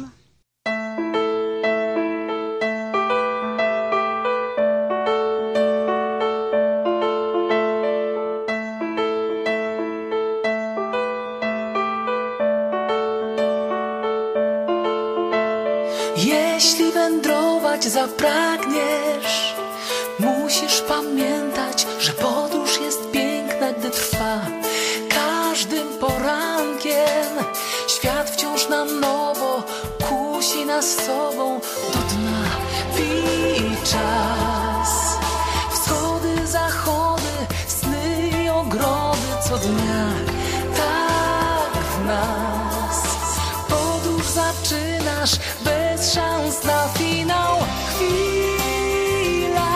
Jeśli wędrować zapragniesz, musisz pamiętać, że podróż jest piękna, gdy trwa. Każdym porankiem świat wciąż na nowo kusi nas sobą do dna. Pij czas, wschody, zachody, sny i ogrody co dnia. Tak w nas podróż zaczynasz bez szans na finał. Chwila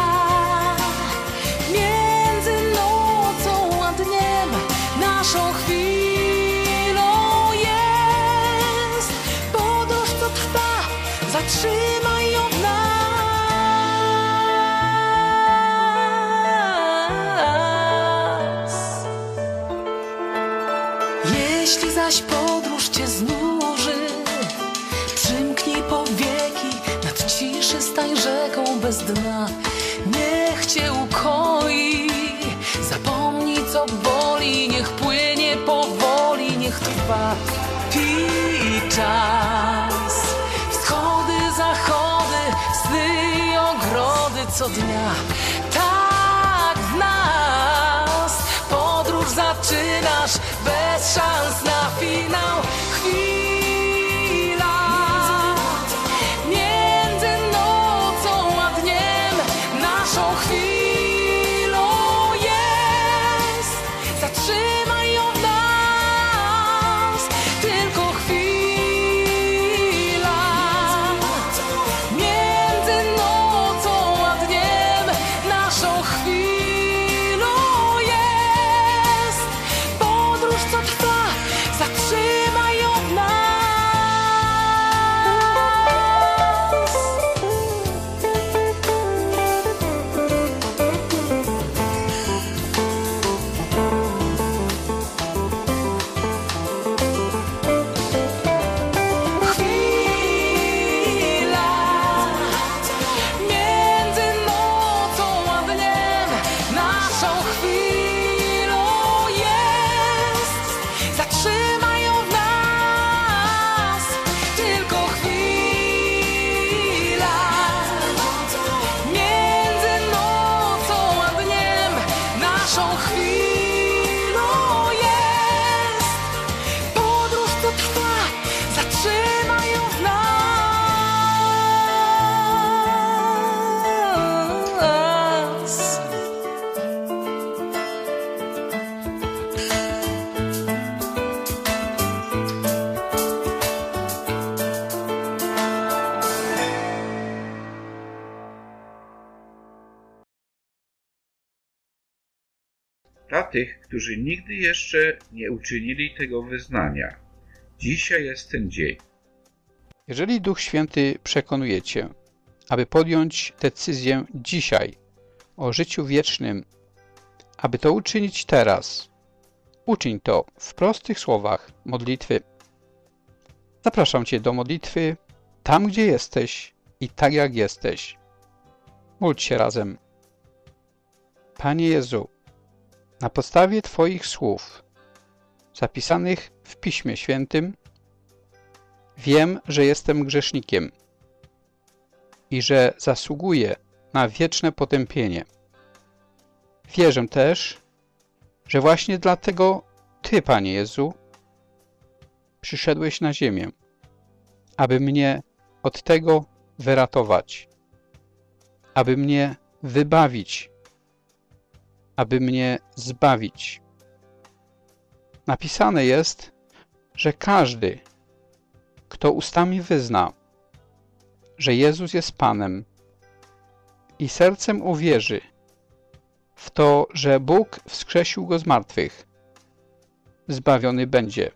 między nocą a dniem, naszą chwilą jest. Podróż co trwa, zatrzymaj ją w nas. Jeśli zaś podróż cię znuży, przymknij powieki, nad ciszy stań rzeką bez dna. Niech cię ukoi, zapomnij co boli, niech płynie powoli, niech trwa. Pij czas, wschody, zachody, sny i ogrody co dnia. Tak w nas podróż zaczynasz bez szans na finał. Chwila między nocą a dniem, naszą chwilą jest. Zatrzymaj ją w nas, tylko chwila między nocą a dniem, naszą chwilą jest. Podróż co dla tych, którzy nigdy jeszcze nie uczynili tego wyznania. Dzisiaj jest ten dzień. Jeżeli Duch Święty przekonuje Cię, aby podjąć decyzję dzisiaj o życiu wiecznym, aby to uczynić teraz, uczyń to w prostych słowach modlitwy. Zapraszam Cię do modlitwy tam, gdzie jesteś i tak jak jesteś. Módl się razem. Panie Jezu, na podstawie Twoich słów zapisanych w Piśmie Świętym wiem, że jestem grzesznikiem i że zasługuję na wieczne potępienie. Wierzę też, że właśnie dlatego Ty, Panie Jezu, przyszedłeś na ziemię, aby mnie od tego wyratować, aby mnie wybawić, aby mnie zbawić. Napisane jest, że każdy, kto ustami wyzna, że Jezus jest Panem i sercem uwierzy w to, że Bóg wskrzesił Go z martwych, zbawiony będzie,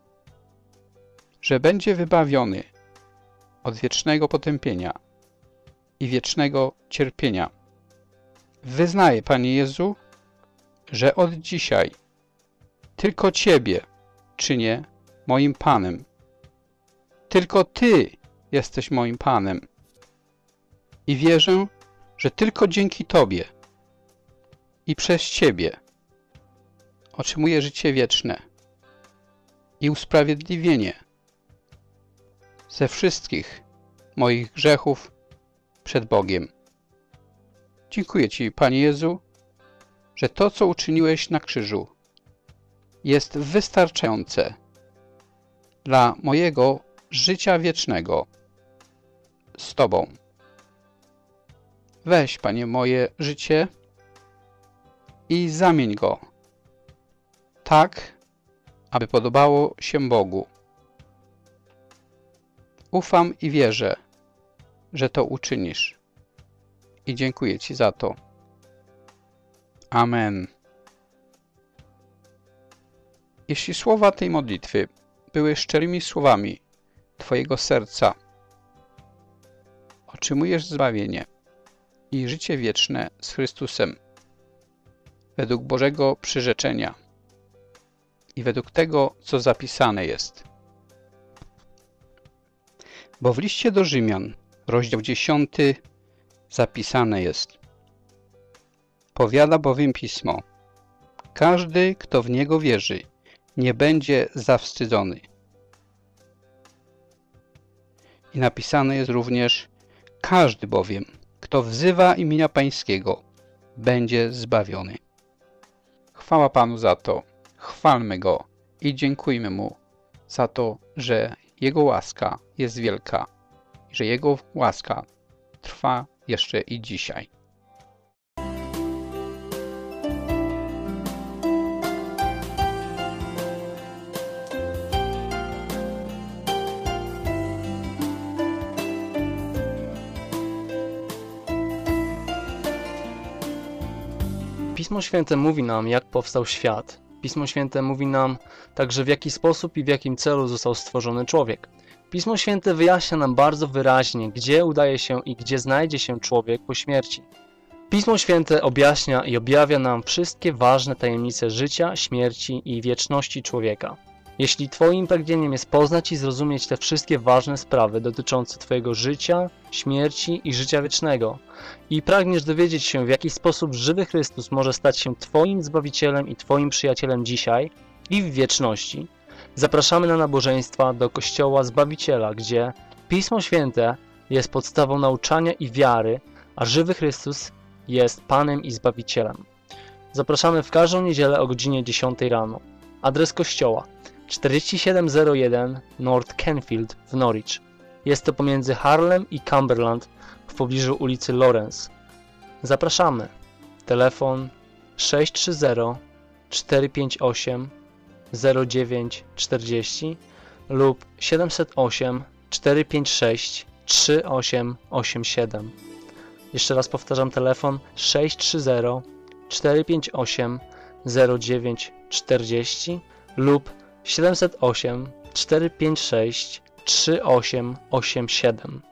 że będzie wybawiony od wiecznego potępienia i wiecznego cierpienia. Wyznaję, Panie Jezu, że od dzisiaj tylko Ciebie czynię moim Panem. Tylko Ty jesteś moim Panem. I wierzę, że tylko dzięki Tobie i przez Ciebie otrzymuję życie wieczne i usprawiedliwienie ze wszystkich moich grzechów przed Bogiem. Dziękuję Ci, Panie Jezu, że to, co uczyniłeś na krzyżu, jest wystarczające dla mojego życia wiecznego z Tobą. Weź, Panie, moje życie i zamień go tak, aby podobało się Bogu. Ufam i wierzę, że to uczynisz. I dziękuję Ci za to. Amen. Jeśli słowa tej modlitwy były szczerymi słowami Twojego serca, otrzymujesz zbawienie i życie wieczne z Chrystusem według Bożego przyrzeczenia i według tego, co zapisane jest. Bo w liście do Rzymian, rozdział 10, zapisane jest: powiada bowiem Pismo, każdy, kto w Niego wierzy, nie będzie zawstydzony. I napisane jest również: każdy bowiem, kto wzywa imienia Pańskiego, będzie zbawiony. Chwała Panu za to, chwalmy Go i dziękujmy Mu za to, że Jego łaska jest wielka i że Jego łaska trwa jeszcze i dzisiaj. Pismo Święte mówi nam, jak powstał świat. Pismo Święte mówi nam także, w jaki sposób i w jakim celu został stworzony człowiek. Pismo Święte wyjaśnia nam bardzo wyraźnie, gdzie udaje się i gdzie znajdzie się człowiek po śmierci. Pismo Święte objaśnia i objawia nam wszystkie ważne tajemnice życia, śmierci i wieczności człowieka. Jeśli Twoim pragnieniem jest poznać i zrozumieć te wszystkie ważne sprawy dotyczące Twojego życia, śmierci i życia wiecznego i pragniesz dowiedzieć się, w jaki sposób żywy Chrystus może stać się Twoim Zbawicielem i Twoim przyjacielem dzisiaj i w wieczności, zapraszamy na nabożeństwa do Kościoła Zbawiciela, gdzie Pismo Święte jest podstawą nauczania i wiary, a żywy Chrystus jest Panem i Zbawicielem. Zapraszamy w każdą niedzielę o godzinie 10 rano. Adres kościoła: 4701 North Canfield w Norwich. Jest to pomiędzy Harlem i Cumberland w pobliżu ulicy Lawrence. Zapraszamy. Telefon 630 458 0940 lub 708 456 3887. Jeszcze raz powtarzam, telefon 630 458 0940 lub 708 456 3887.